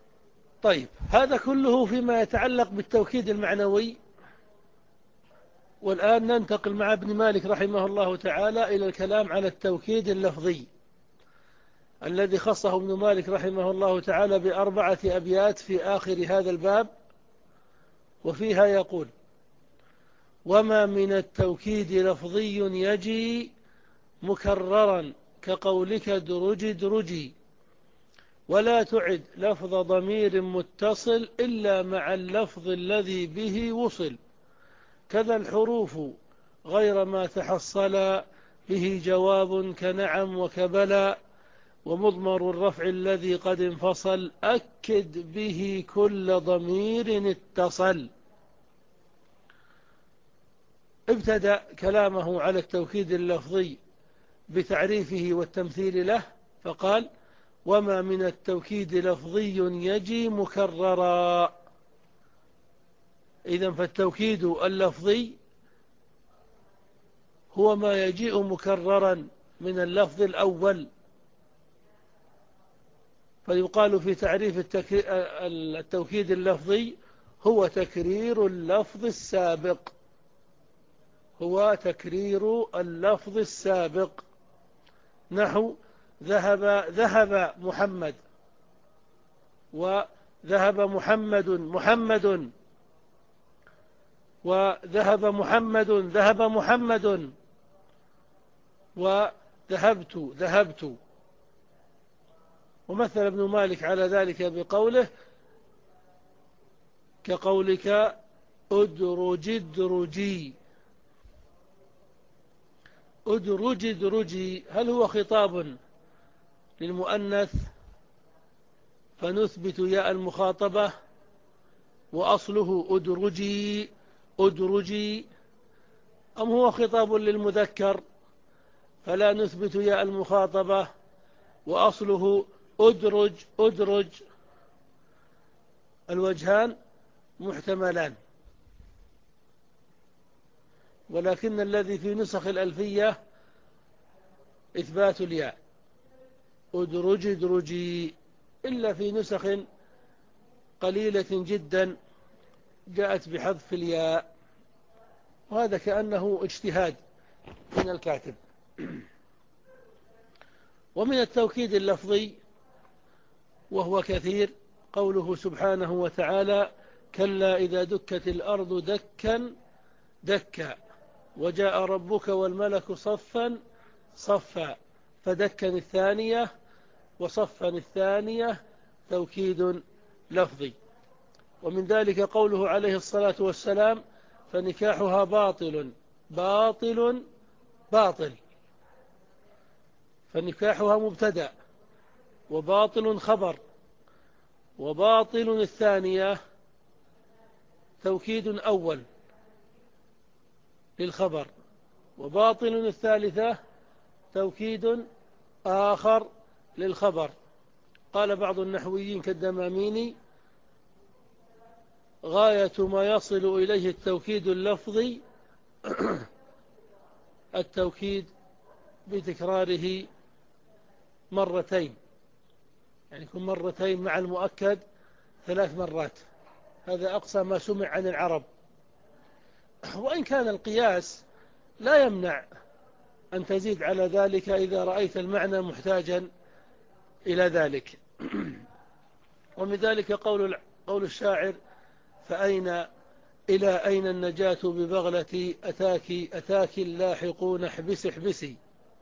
طيب، هذا كله فيما يتعلق بالتوكيد المعنوي. والآن ننتقل مع ابن مالك رحمه الله تعالى إلى الكلام على التوكيد اللفظي الذي خصه ابن مالك رحمه الله تعالى بأربعة أبيات في آخر هذا الباب، وفيها يقول: وما من التوكيد لفظي يجي مكررا كقولك درج درجي، ولا تعد لفظ ضمير متصل إلا مع اللفظ الذي به وصل، كذا الحروف غير ما تحصل به جواب كنعم وكبلا، ومضمر الرفع الذي قد انفصل أكد به كل ضمير اتصل. ابتدأ كلامه على التوكيد اللفظي بتعريفه والتمثيل له، فقال: وما من التوكيد لفظي يجي مكررا. إذن فالتوكيد اللفظي هو ما يجيء مكررا من اللفظ الأول، فيقال في تعريف التوكيد اللفظي: هو تكرير اللفظ السابق هو تكرير اللفظ السابق نحو ذهب ذهب محمد، وذهب محمد محمد، وذهب محمد ذهب محمد، وذهبت ذهبت. ومثل ابن مالك على ذلك بقوله: كقولك أدرج ادرجي. أدرج ادرجي هل هو خطاب للمؤنث فنثبت ياء المخاطبة وأصله أدرجي أدرجي، أم هو خطاب للمذكر فلا نثبت ياء المخاطبة وأصله أدرج أدرج؟ الوجهان محتملان، ولكن الذي في نسخ الألفية إثبات الياء أدرج ادرجي، إلا في نسخ قليلة جدا جاءت بحذف الياء، وهذا كأنه اجتهاد من الكاتب. ومن التوكيد اللفظي وهو كثير قوله سبحانه وتعالى: كلا إذا دكت الأرض دكا دكا وجاء ربك والملك صفا صفا، فدكا الثانية وصفا الثانية توكيد لفظي. ومن ذلك قوله عليه الصلاة والسلام: فنكاحها باطل باطل باطل، فنكاحها مبتدأ وباطل خبر، وباطل الثانية توكيد أول للخبر، وباطل الثالثة توكيد آخر للخبر. قال بعض النحويين كالدماميني: غاية ما يصل إليه التوكيد اللفظي التوكيد بتكراره مرتين، يعني يكون مرتين مع المؤكد ثلاث مرات، هذا أقصى ما سمع عن العرب. وإن كان القياس لا يمنع أن تزيد على ذلك إذا رأيت المعنى محتاجا إلى ذلك. ومن ذلك قول قول الشاعر: فأين إلى أين النجاة ببغلتي أتاك أتاك اللاحقون احبسي احبسي،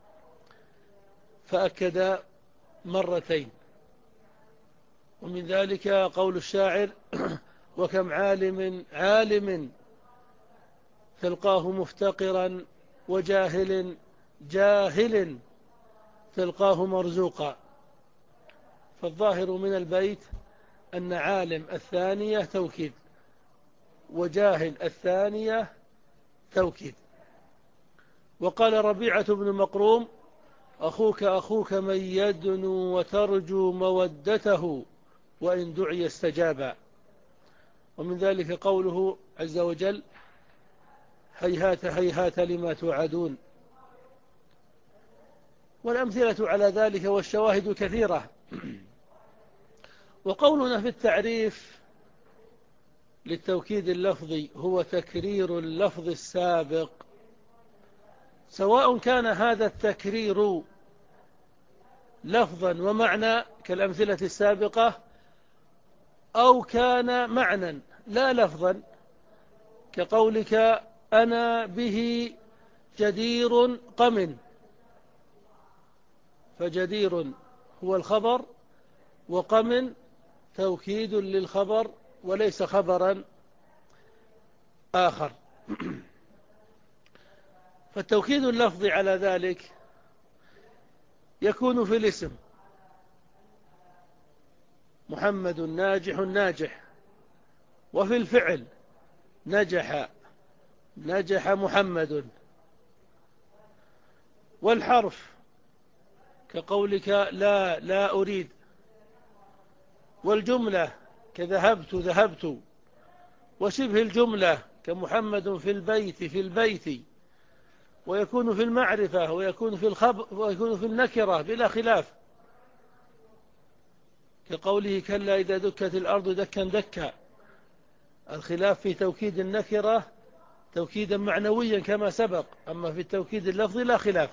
فأكد مرتين. ومن ذلك قول الشاعر: وكم عالم عالم تلقاه مفتقرا وجاهل جاهل تلقاه مرزوقا. فالظاهر من البيت أن عالم الثانية توكيد وجاهل الثانية توكيد. وقال ربيعة بن مقروم: أخوك أخوك من يدنو وترجو مودته وإن دعي استجابا. ومن ذلك قوله عز وجل: هيهات هيهات لما توعدون. والأمثلة على ذلك والشواهد كثيرة. وقولنا في التعريف للتوكيد اللفظي هو تكرير اللفظ السابق، سواء كان هذا التكرير لفظا ومعنى كالأمثلة السابقة، أو كان معنى لا لفظا، كقولك أنا به جدير قم، فجدير هو الخبر، وقم توكيد للخبر وليس خبرا آخر. فالتوكيد اللفظي على ذلك يكون في الاسم: محمد ناجح ناجح، وفي الفعل: نجح نجح محمد. والحرف كقولك لا لا أريد. والجملة كذهبت ذهبت. وشبه الجملة كمحمد في البيت في البيت. ويكون في المعرفة ويكون في الخبر ويكون في النكرة بلا خلاف، كقوله كلا إذا دكت الأرض دكا دكا. الخلاف في توكيد النكرة توكيدا معنويا كما سبق، أما في التوكيد اللفظي لا خلاف.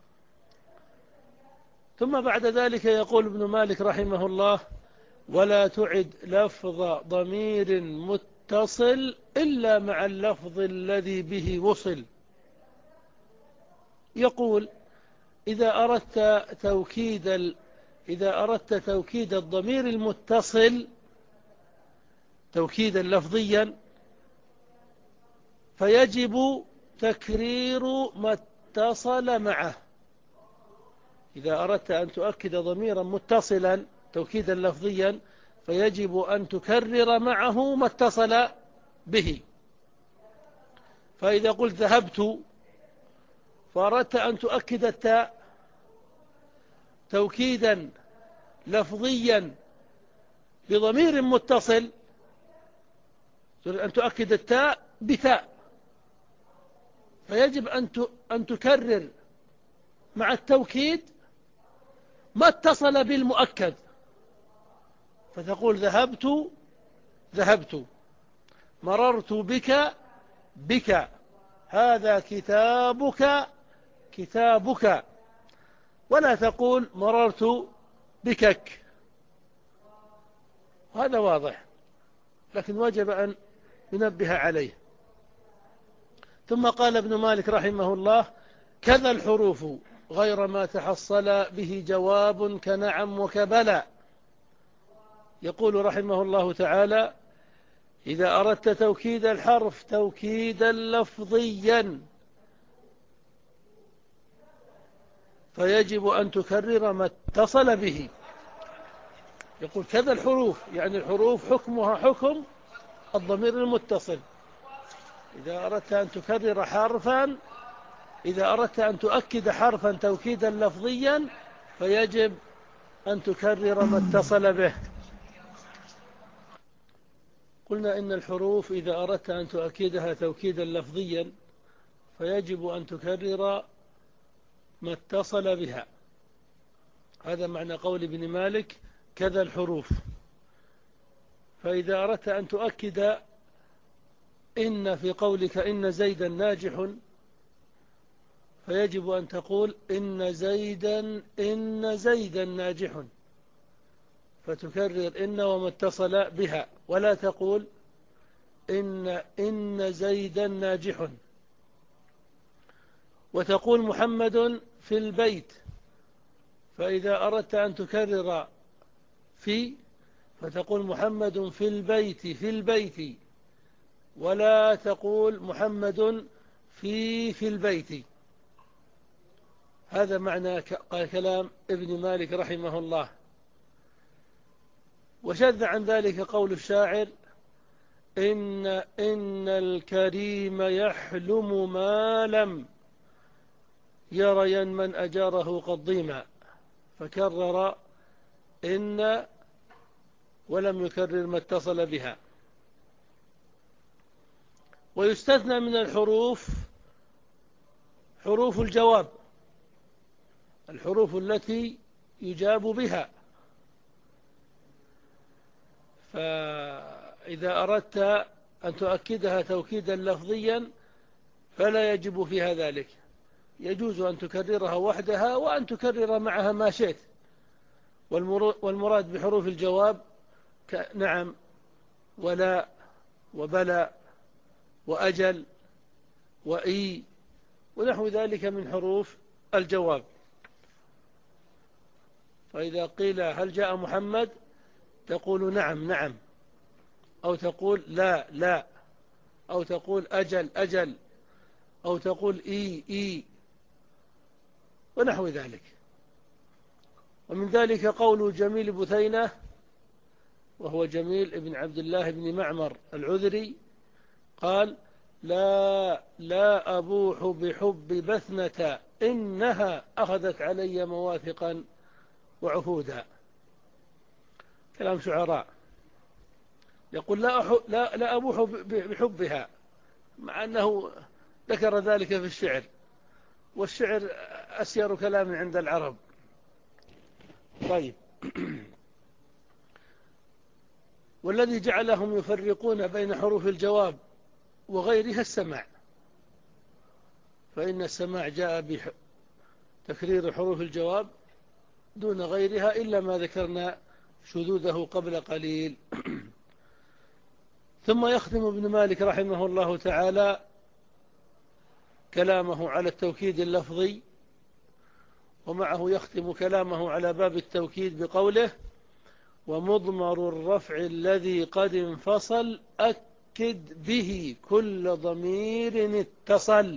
ثم بعد ذلك يقول ابن مالك رحمه الله: ولا تعد لفظ ضمير متصل إلا مع اللفظ الذي به وصل. يقول: إذا أردت توكيد ال... إذا أردت توكيد الضمير المتصل توكيدا لفظيا فيجب تكرير ما اتصل معه. إذا أردت أن تؤكد ضميرا متصلا توكيدا لفظيا فيجب أن تكرر معه ما اتصل به. فإذا قلت ذهبت فأردت أن تؤكد التاء توكيدا لفظيا بضمير متصل، تريد أن تؤكد التاء بتاء، فيجب أن تكرر مع التوكيد ما اتصل بالمؤكد، فتقول ذهبت ذهبت، مررت بك بك، هذا كتابك كتابك، ولا تقول مررت بكك. هذا واضح، لكن وجب أن ننبه عليه. ثم قال ابن مالك رحمه الله: كذا الحروف غير ما تحصل به جواب كنعم وكبلى. يقول رحمه الله تعالى: إذا أردت توكيد الحرف توكيدا لفظيا فيجب أن تكرر ما اتصل به. يقول كذا الحروف، يعني الحروف حكمها حكم الضمير المتصل. إذا أردت أن تكرر حرفا إذا أردت أن تؤكد حرفا توكيدا لفظيا فيجب أن تكرر ما اتصل به. قلنا إن الحروف إذا أردت أن تؤكدها توكيدا لفظيا فيجب أن تكرر ما اتصل بها. هذا معنى قول ابن مالك: كذا الحروف. فإذا أردت أن تؤكد إن في قولك إن زيدا ناجح فيجب أن تقول إن زيدا إن زيدا ناجح، فتكرر إن وما اتصل بها، ولا تقول إن إن زيدا ناجح. وتقول محمد في البيت، فإذا أردت أن تكرر في فتقول محمد في البيت في البيت، ولا تقول محمد في في البيت. هذا معنى كلام ابن مالك رحمه الله. وشذ عن ذلك قول الشاعر: إن إن الكريم يحلم ما لم يرين من أجاره قد ضيما، فكرر إن ولم يكرر ما اتصل بها. ويستثنى من الحروف حروف الجواب، الحروف التي يجاب بها. فإذا أردت أن تؤكدها توكيدا لفظيا فلا يجب فيها ذلك، يجوز أن تكررها وحدها وأن تكرر معها ما شئت. والمراد بحروف الجواب نعم ولا وبلى وأجل وإي ونحو ذلك من حروف الجواب. فإذا قيل هل جاء محمد تقول نعم نعم، أو تقول لا لا، أو تقول أجل أجل، أو تقول إي إي ونحو ذلك. ومن ذلك قول جميل بثينة، وهو جميل بن عبد الله بن معمر العذري، قال لا لا أبوح بحب بثنة إنها أخذت علي مواثقا وعهودا. كلام شعراء، يقول لا, أح... لا, لا أبوح بحبها، مع أنه ذكر ذلك في الشعر، والشعر أسير كلام عند العرب. طيب والذي جعلهم يفرقون بين حروف الجواب وغيرها السماع، فإن السماع جاء بتكرير حروف الجواب دون غيرها إلا ما ذكرنا شذوذه قبل قليل. ثم يختم ابن مالك رحمه الله تعالى كلامه على التوكيد اللفظي، ومعه يختم كلامه على باب التوكيد بقوله ومضمر الرفع الذي قد انفصل أكد به كل ضمير اتصل.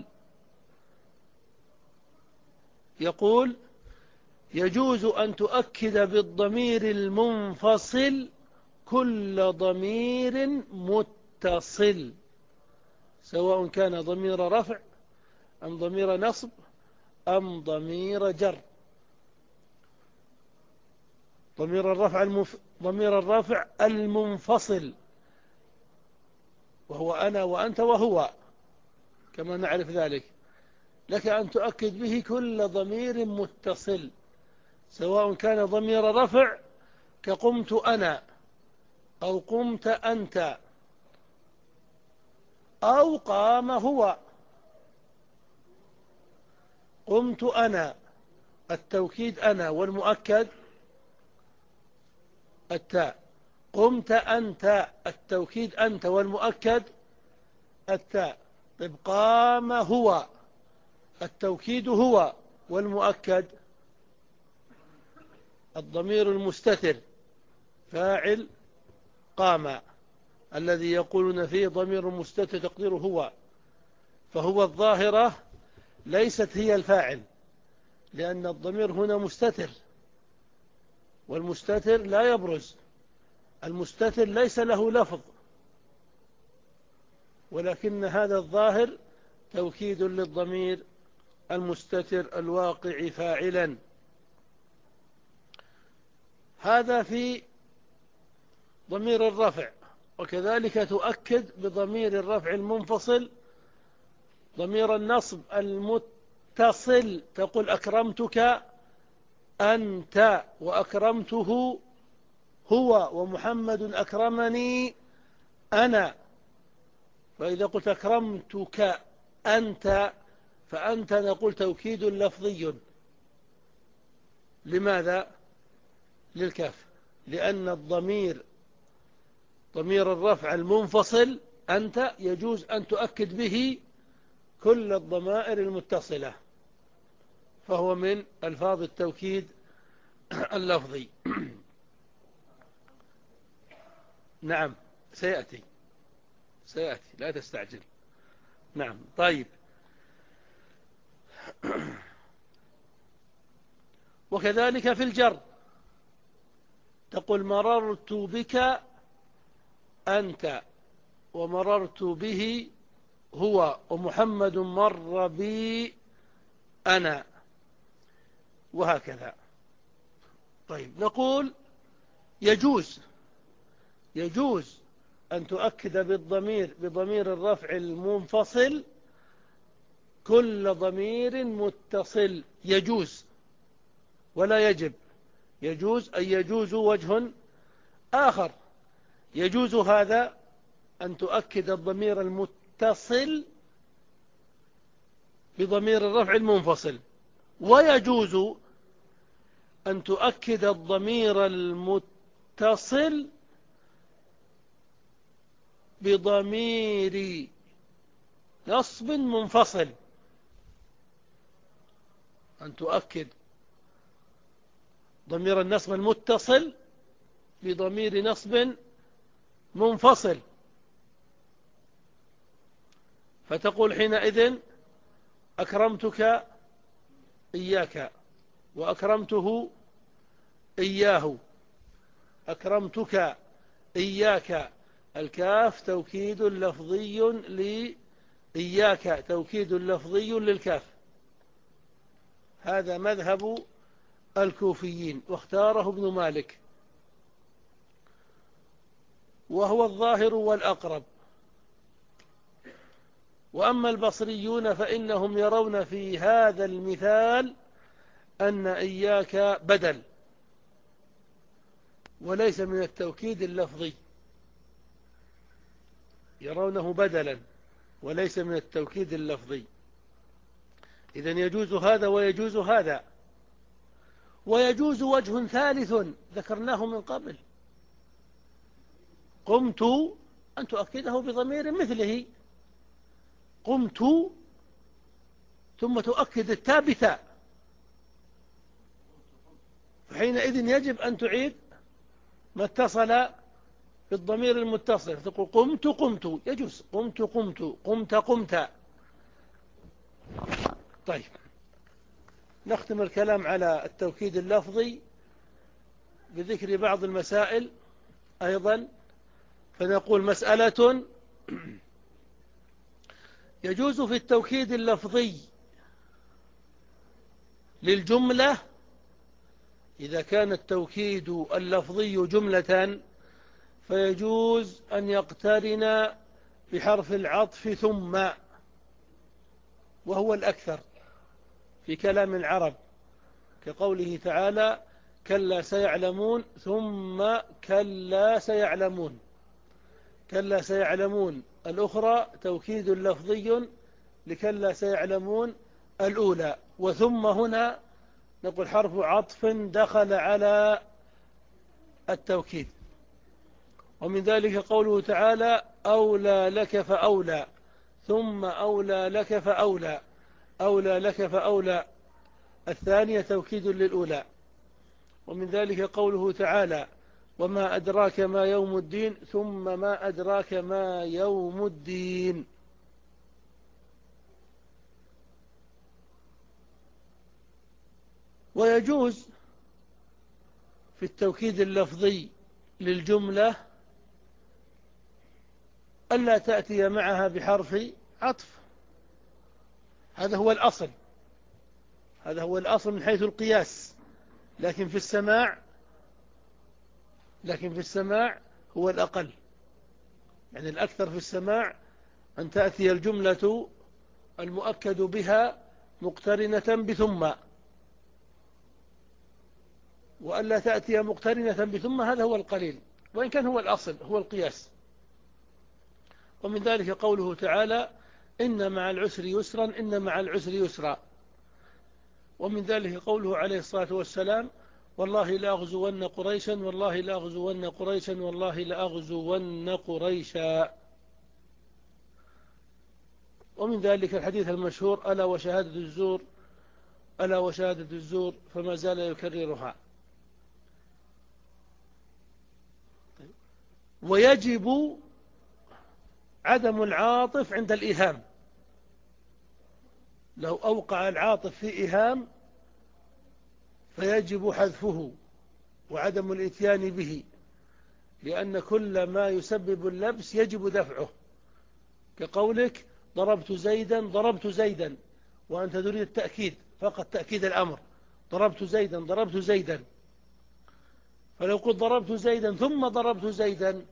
يقول يجوز أن تؤكد بالضمير المنفصل كل ضمير متصل، سواء كان ضمير رفع أم ضمير نصب أم ضمير جر. ضمير الرفع المف... ضمير الرفع المنفصل، وهو أنا وأنت وهو كما نعرف ذلك، لك أن تؤكد به كل ضمير متصل، سواء كان ضمير رفع كقمت أنا أو قمت أنت أو قام هو. قمت أنا التوكيد أنا والمؤكد التاء، قمت أنت التوكيد أنت والمؤكد التاء. طيب قام هو التوكيد هو والمؤكد الضمير المستتر فاعل قام الذي يقولون فيه ضمير مستتر تقديره هو، فهو الظاهرة ليست هي الفاعل، لأن الضمير هنا مستتر، والمستتر لا يبرز، المستتر ليس له لفظ، ولكن هذا الظاهر توكيد للضمير المستتر الواقع فاعلا. هذا في ضمير الرفع. وكذلك تؤكد بضمير الرفع المنفصل ضمير النصب المتصل، تقول أكرمتك أنت وأكرمته هو ومحمد أكرمني أنا. فإذا قلت أكرمتك أنت فأنت نقول توكيد لفظي. لماذا؟ للكاف، لأن الضمير ضمير الرفع المنفصل أنت يجوز أن تؤكد به كل الضمائر المتصلة، فهو من ألفاظ التوكيد اللفظي. نعم سيأتي سيأتي لا تستعجل. نعم طيب. وكذلك في الجر تقول مررت بك أنت ومررت به هو ومحمد مر بي أنا، وهكذا. طيب نقول يجوز يجوز أن تؤكد بالضمير بضمير الرفع المنفصل كل ضمير متصل، يجوز ولا يجب. يجوز أي يجوز وجه آخر، يجوز هذا أن تؤكد الضمير المتصل بضمير الرفع المنفصل، ويجوز أن تؤكد الضمير المتصل بضمير نصب منفصل. أن تؤكد ضمير النصب المتصل بضمير نصب منفصل، فتقول حينئذ أكرمتك إياك، وأكرمته إياه. أكرمتك إياك، الكاف توكيد لفظي لإياك، توكيد لفظي للكاف. هذا مذهب الكوفيين، واختاره ابن مالك، وهو الظاهر والأقرب. وأما البصريون فإنهم يرون في هذا المثال أن إياك بدل، وليس من التوكيد اللفظي، يرونه بدلا وليس من التوكيد اللفظي. إذن يجوز هذا ويجوز هذا. ويجوز وجه ثالث ذكرناه من قبل، قمت أن تؤكده بضمير مثله، قمت ثم تؤكد التاء بتاء، فحينئذ يجب أن تعيد ما اتصل بالضمير المتصل، تقول قمت قمت، يجوز قمت قمت قمت قمت. طيب، نختم الكلام على التوكيد اللفظي بذكر بعض المسائل أيضا. فنقول مسألة: يجوز في التوكيد اللفظي للجملة إذا كان التوكيد اللفظي جملة، فيجوز أن يقترن بحرف العطف ثم، وهو الأكثر في كلام العرب، كقوله تعالى: كلا سيعلمون ثم كلا سيعلمون. كلا سيعلمون الأخرى توكيد لفظي لكلا سيعلمون الأولى، وثم هنا نقول حرف عطف دخل على التوكيد. ومن ذلك قوله تعالى: أولى لك فأولى، ثم أولى لك فأولى، أولى لك فأولى الثانية توكيد للأولى. ومن ذلك قوله تعالى: وما أدراك ما يوم الدين، ثم ما أدراك ما يوم الدين. ويجوز في التوكيد اللفظي للجملة ألا تأتي معها بحرف عطف، هذا هو الأصل، هذا هو الأصل من حيث القياس. لكن في السماع لكن في السماع هو الأقل، يعني الأكثر في السماع أن تأتي الجملة المؤكد بها مقترنة بثم، وألا تأتي مقترنة بثم هذا هو القليل، وإن كان هو الأصل هو القياس. ومن ذلك قوله تعالى: إن مع العسر يسرا، إن مع العسر يسرا. ومن ذلك قوله عليه الصلاة والسلام: والله لأغزون قريشا، والله لأغزون قريشا، والله لأغزون قريشا. ومن ذلك الحديث المشهور: ألا وشهادة الزور، ألا وشهادة الزور، فما زال يكررها. ويجب عدم العاطف عند الإيهام، لو أوقع العاطف في إيهام فيجب حذفه وعدم الإتيان به، لأن كل ما يسبب اللبس يجب دفعه، كقولك: ضربت زيدا ضربت زيدا، وأنت تريد التأكيد فقط، تأكيد الأمر، ضربت زيدا ضربت زيدا. فلو قلت ضربت زيدا ثم ضربت زيدا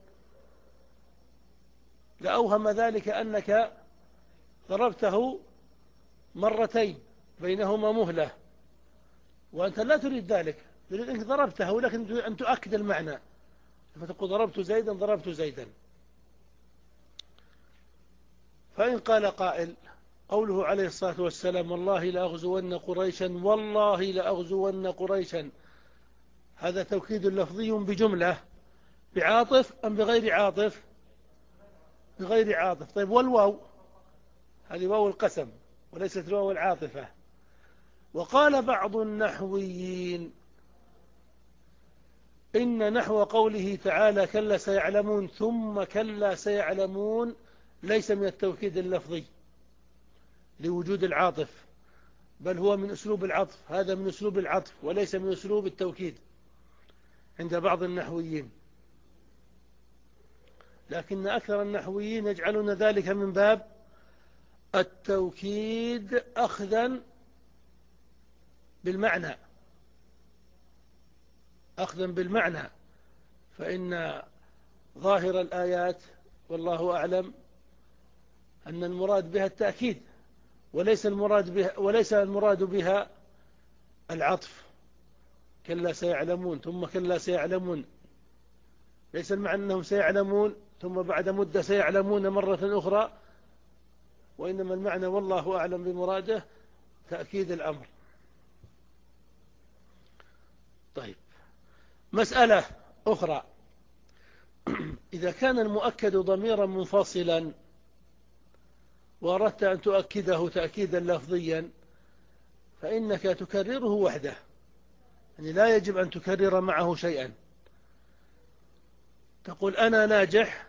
لأوهم ذلك أنك ضربته مرتين بينهما مهلة، وأنت لا تريد ذلك، تريد أنك ضربته لكن أن تؤكد المعنى، فتقول ضربت زيدا ضربت زيدا. فإن قال قائل قوله عليه الصلاة والسلام والله لأغزون قريشا والله لأغزون قريشا، هذا توكيد لفظي بجملة بعاطف أم بغير عاطف؟ بغير عاطف. طيب والواو؟ هذه واو القسم وليست واو العاطفة. وقال بعض النحويين إن نحو قوله تعالى كلا سيعلمون ثم كلا سيعلمون ليس من التوكيد اللفظي لوجود العاطف، بل هو من أسلوب العطف، هذا من أسلوب العطف وليس من أسلوب التوكيد عند بعض النحويين. لكن أكثر النحويين يجعلون ذلك من باب التوكيد أخذا بالمعنى، أخذا بالمعنى، فإن ظاهر الآيات والله أعلم أن المراد بها التأكيد وليس المراد بها, وليس المراد بها العطف. كلا سيعلمون ثم كلا سيعلمون، ليس المعنى أنهم سيعلمون ثم بعد مدة سيعلمون مرة أخرى، وإنما المعنى والله أعلم بمراده تأكيد الأمر. طيب، مسألة أخرى: إذا كان المؤكد ضميرا منفصلا وأردت أن تؤكده تأكيدا لفظيا فإنك تكرره وحده، يعني لا يجب أن تكرر معه شيئا. تقول أنا ناجح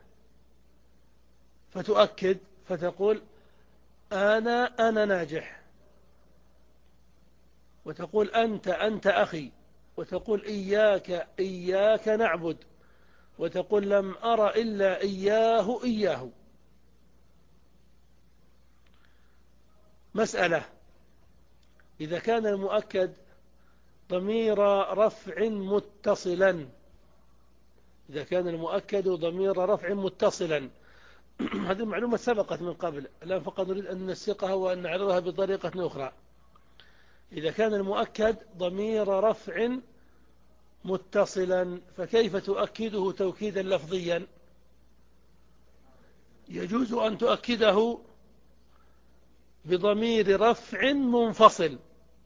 فتؤكد فتقول أنا أنا ناجح، وتقول أنت أنت أخي، وتقول إياك إياك نعبد، وتقول لم أرى إلا إياه إياه. مسألة: إذا كان المؤكد ضمير رفع متصلا، إذا كان المؤكد ضمير رفع متصلا هذه المعلومة سبقت من قبل، الآن فقط نريد أن نسيقها وأن نعرضها بطريقة أخرى. إذا كان المؤكد ضمير رفع متصلا فكيف تؤكده توكيدا لفظيا؟ يجوز أن تؤكده بضمير رفع منفصل،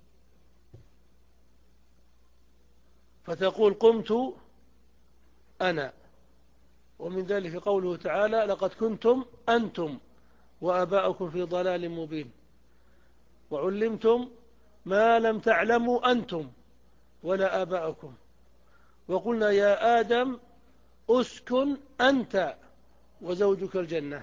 فتقول قمت أنا، ومن ذلك قوله تعالى لقد كنتم أنتم وآباؤكم في ضلال مبين وعلمتم ما لم تعلموا أنتم ولا آباؤكم وقلنا يا آدم أسكن أنت وزوجك الجنة.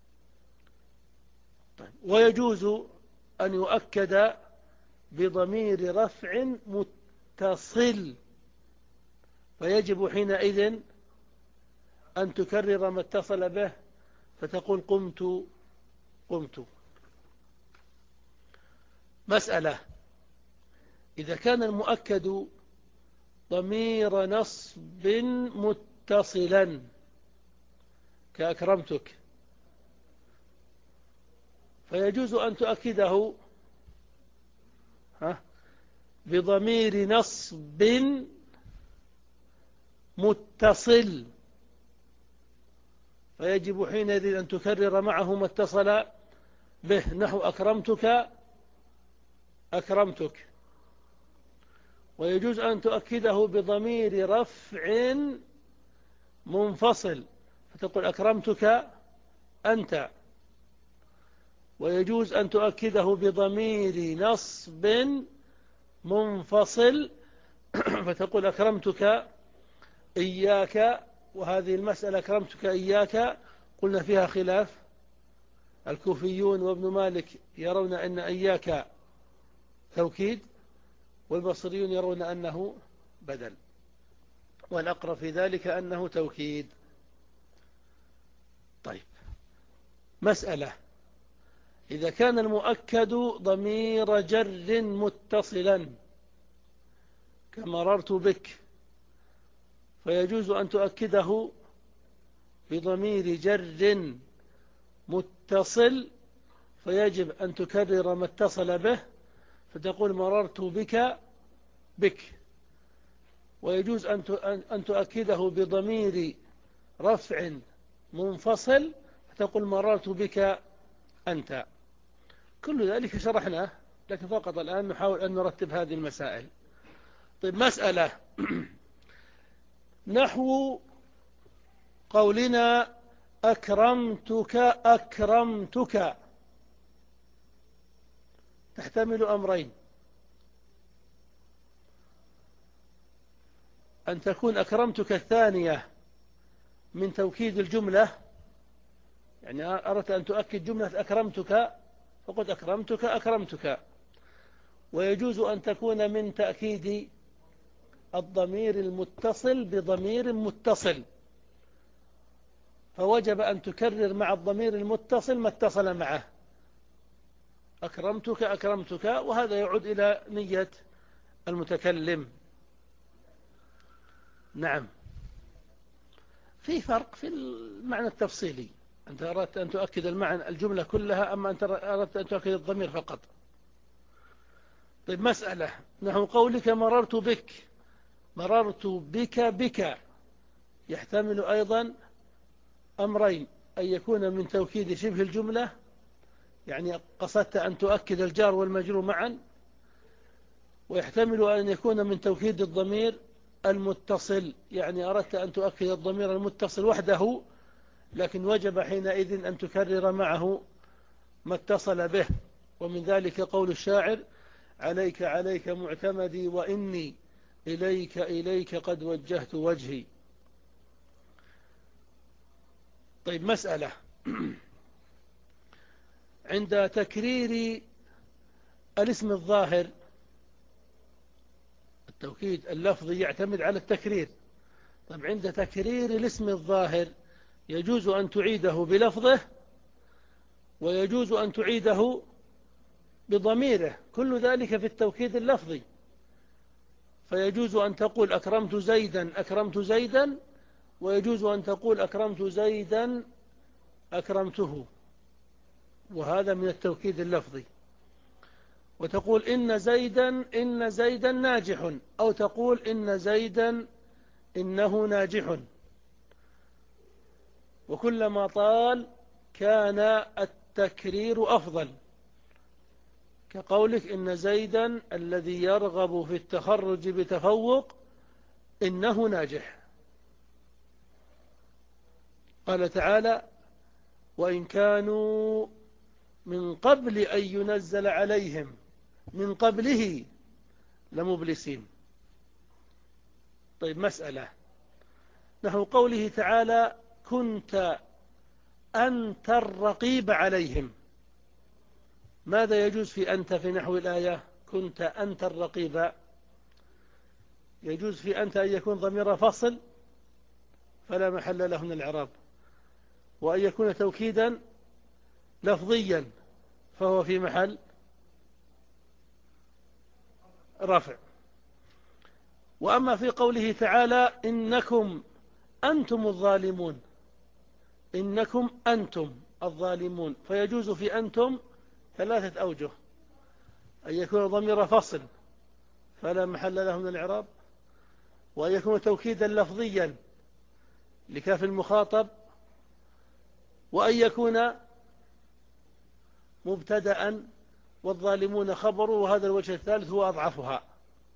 طيب، ويجوز أن يؤكد بضمير رفع متصل، فيجب حينئذ أن تكرر ما اتصل به، فتقول قمت قمت. مسألة: إذا كان المؤكد ضمير نصب متصلا كأكرمتك فيجوز أن تؤكده ها بضمير نصب متصل، فيجب حينئذ أن تكرر معه ما اتصل به، نحو أكرمتك أكرمتك. ويجوز أن تؤكده بضمير رفع منفصل، فتقول أكرمتك أنت. ويجوز أن تؤكده بضمير نصب منفصل، فتقول أكرمتك إياك. وهذه المسألة أكرمتك إياك قلنا فيها خلاف، الكوفيون وابن مالك يرون أن إياك توكيد، والبصريون يرون أنه بدل، والأقرب في ذلك أنه توكيد. طيب، مسألة: إذا كان المؤكد ضمير جر متصلا كمررت بك، فيجوز أن تؤكده بضمير جر متصل، فيجب أن تكرر ما اتصل به، فتقول مررت بك بك. ويجوز أن تؤكده بضمير رفع منفصل، فتقول مررت بك أنت. كل ذلك شرحناه، لكن فقط الآن نحاول أن نرتب هذه المسائل. طيب، مسألة نحو قولنا أكرمتك أكرمتك تحتمل أمرين: أن تكون أكرمتك الثانية من توكيد الجملة، يعني أردت أن تؤكد جملة أكرمتك فقلت أكرمتك أكرمتك، ويجوز أن تكون من تأكيد الضمير المتصل بضمير متصل، فوجب أن تكرر مع الضمير المتصل ما اتصل معه، أكرمتك أكرمتك، وهذا يعود إلى نية المتكلم. نعم، في فرق في المعنى التفصيلي، أنت أردت أن تؤكد المعنى الجملة كلها، أما أنت أردت أن تؤكد الضمير فقط. طيب، مسألة نحو قولك مررت بك مررت بك بك يحتمل أيضا أمرين: أن يكون من توكيد شبه الجملة، يعني قصدت أن تؤكد الجار والمجرور معا، ويحتمل أن يكون من توكيد الضمير المتصل، يعني أردت أن تؤكد الضمير المتصل وحده، لكن وجب حينئذ أن تكرر معه ما اتصل به. ومن ذلك قول الشاعر: عليك عليك معتمدي وإني إليك إليك قد وجهت وجهي. طيب، مسألة عند تكرير الاسم الظاهر، التوكيد اللفظي يعتمد على التكرير. طيب، عند تكرير الاسم الظاهر يجوز أن تعيده بلفظه، ويجوز أن تعيده بضميره، كل ذلك في التوكيد اللفظي. فيجوز أن تقول أكرمت زيدا أكرمت زيدا، ويجوز أن تقول أكرمت زيدا أكرمته، وهذا من التوكيد اللفظي. وتقول إن زيدا إن زيدا ناجح، أو تقول إن زيدا إنه ناجح، وكلما طال كان التكرير أفضل، كقولك إن زيدا الذي يرغب في التخرج بتفوق إنه ناجح. قال تعالى: وإن كانوا من قبل أن ينزل عليهم من قبله لمبلسين. طيب، مسألة نحو قوله تعالى: كنت أنت الرقيب عليهم. ماذا يجوز في أنت في نحو الآية؟ كنت أنت الرقيب، يجوز في أنت أن يكون ضمير فصل فلا محل له من الإعراب، وأن يكون توكيدا لفظيا فهو في محل رفع. وأما في قوله تعالى: إنكم أنتم الظالمون، إنكم أنتم الظالمون، فيجوز في أنتم ثلاثة أوجه: أن يكون ضمير فصل فلا محل له من الإعراب، وأن يكون توكيدا لفظيا لكاف المخاطب، وأن يكون مبتدأ والظالمون خبر، وهذا الوجه الثالث هو أضعفها.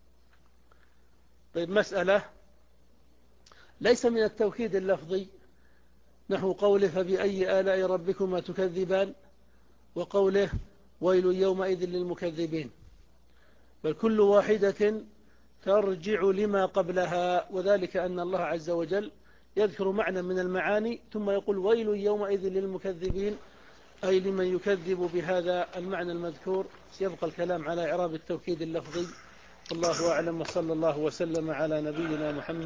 طيب، مسألة ليس من التوكيد اللفظي نحو قوله: فبأي آلاء ربكما تكذبان، وقوله: ويل يومئذ للمكذبين، بل كل واحدة ترجع لما قبلها، وذلك أن الله عز وجل يذكر معنى من المعاني ثم يقول: ويل يومئذ للمكذبين، أي لمن يكذب بهذا المعنى المذكور. سيبقى الكلام على إعراب التوكيد اللفظي. والله أعلم، وصلى الله وسلم على نبينا محمد.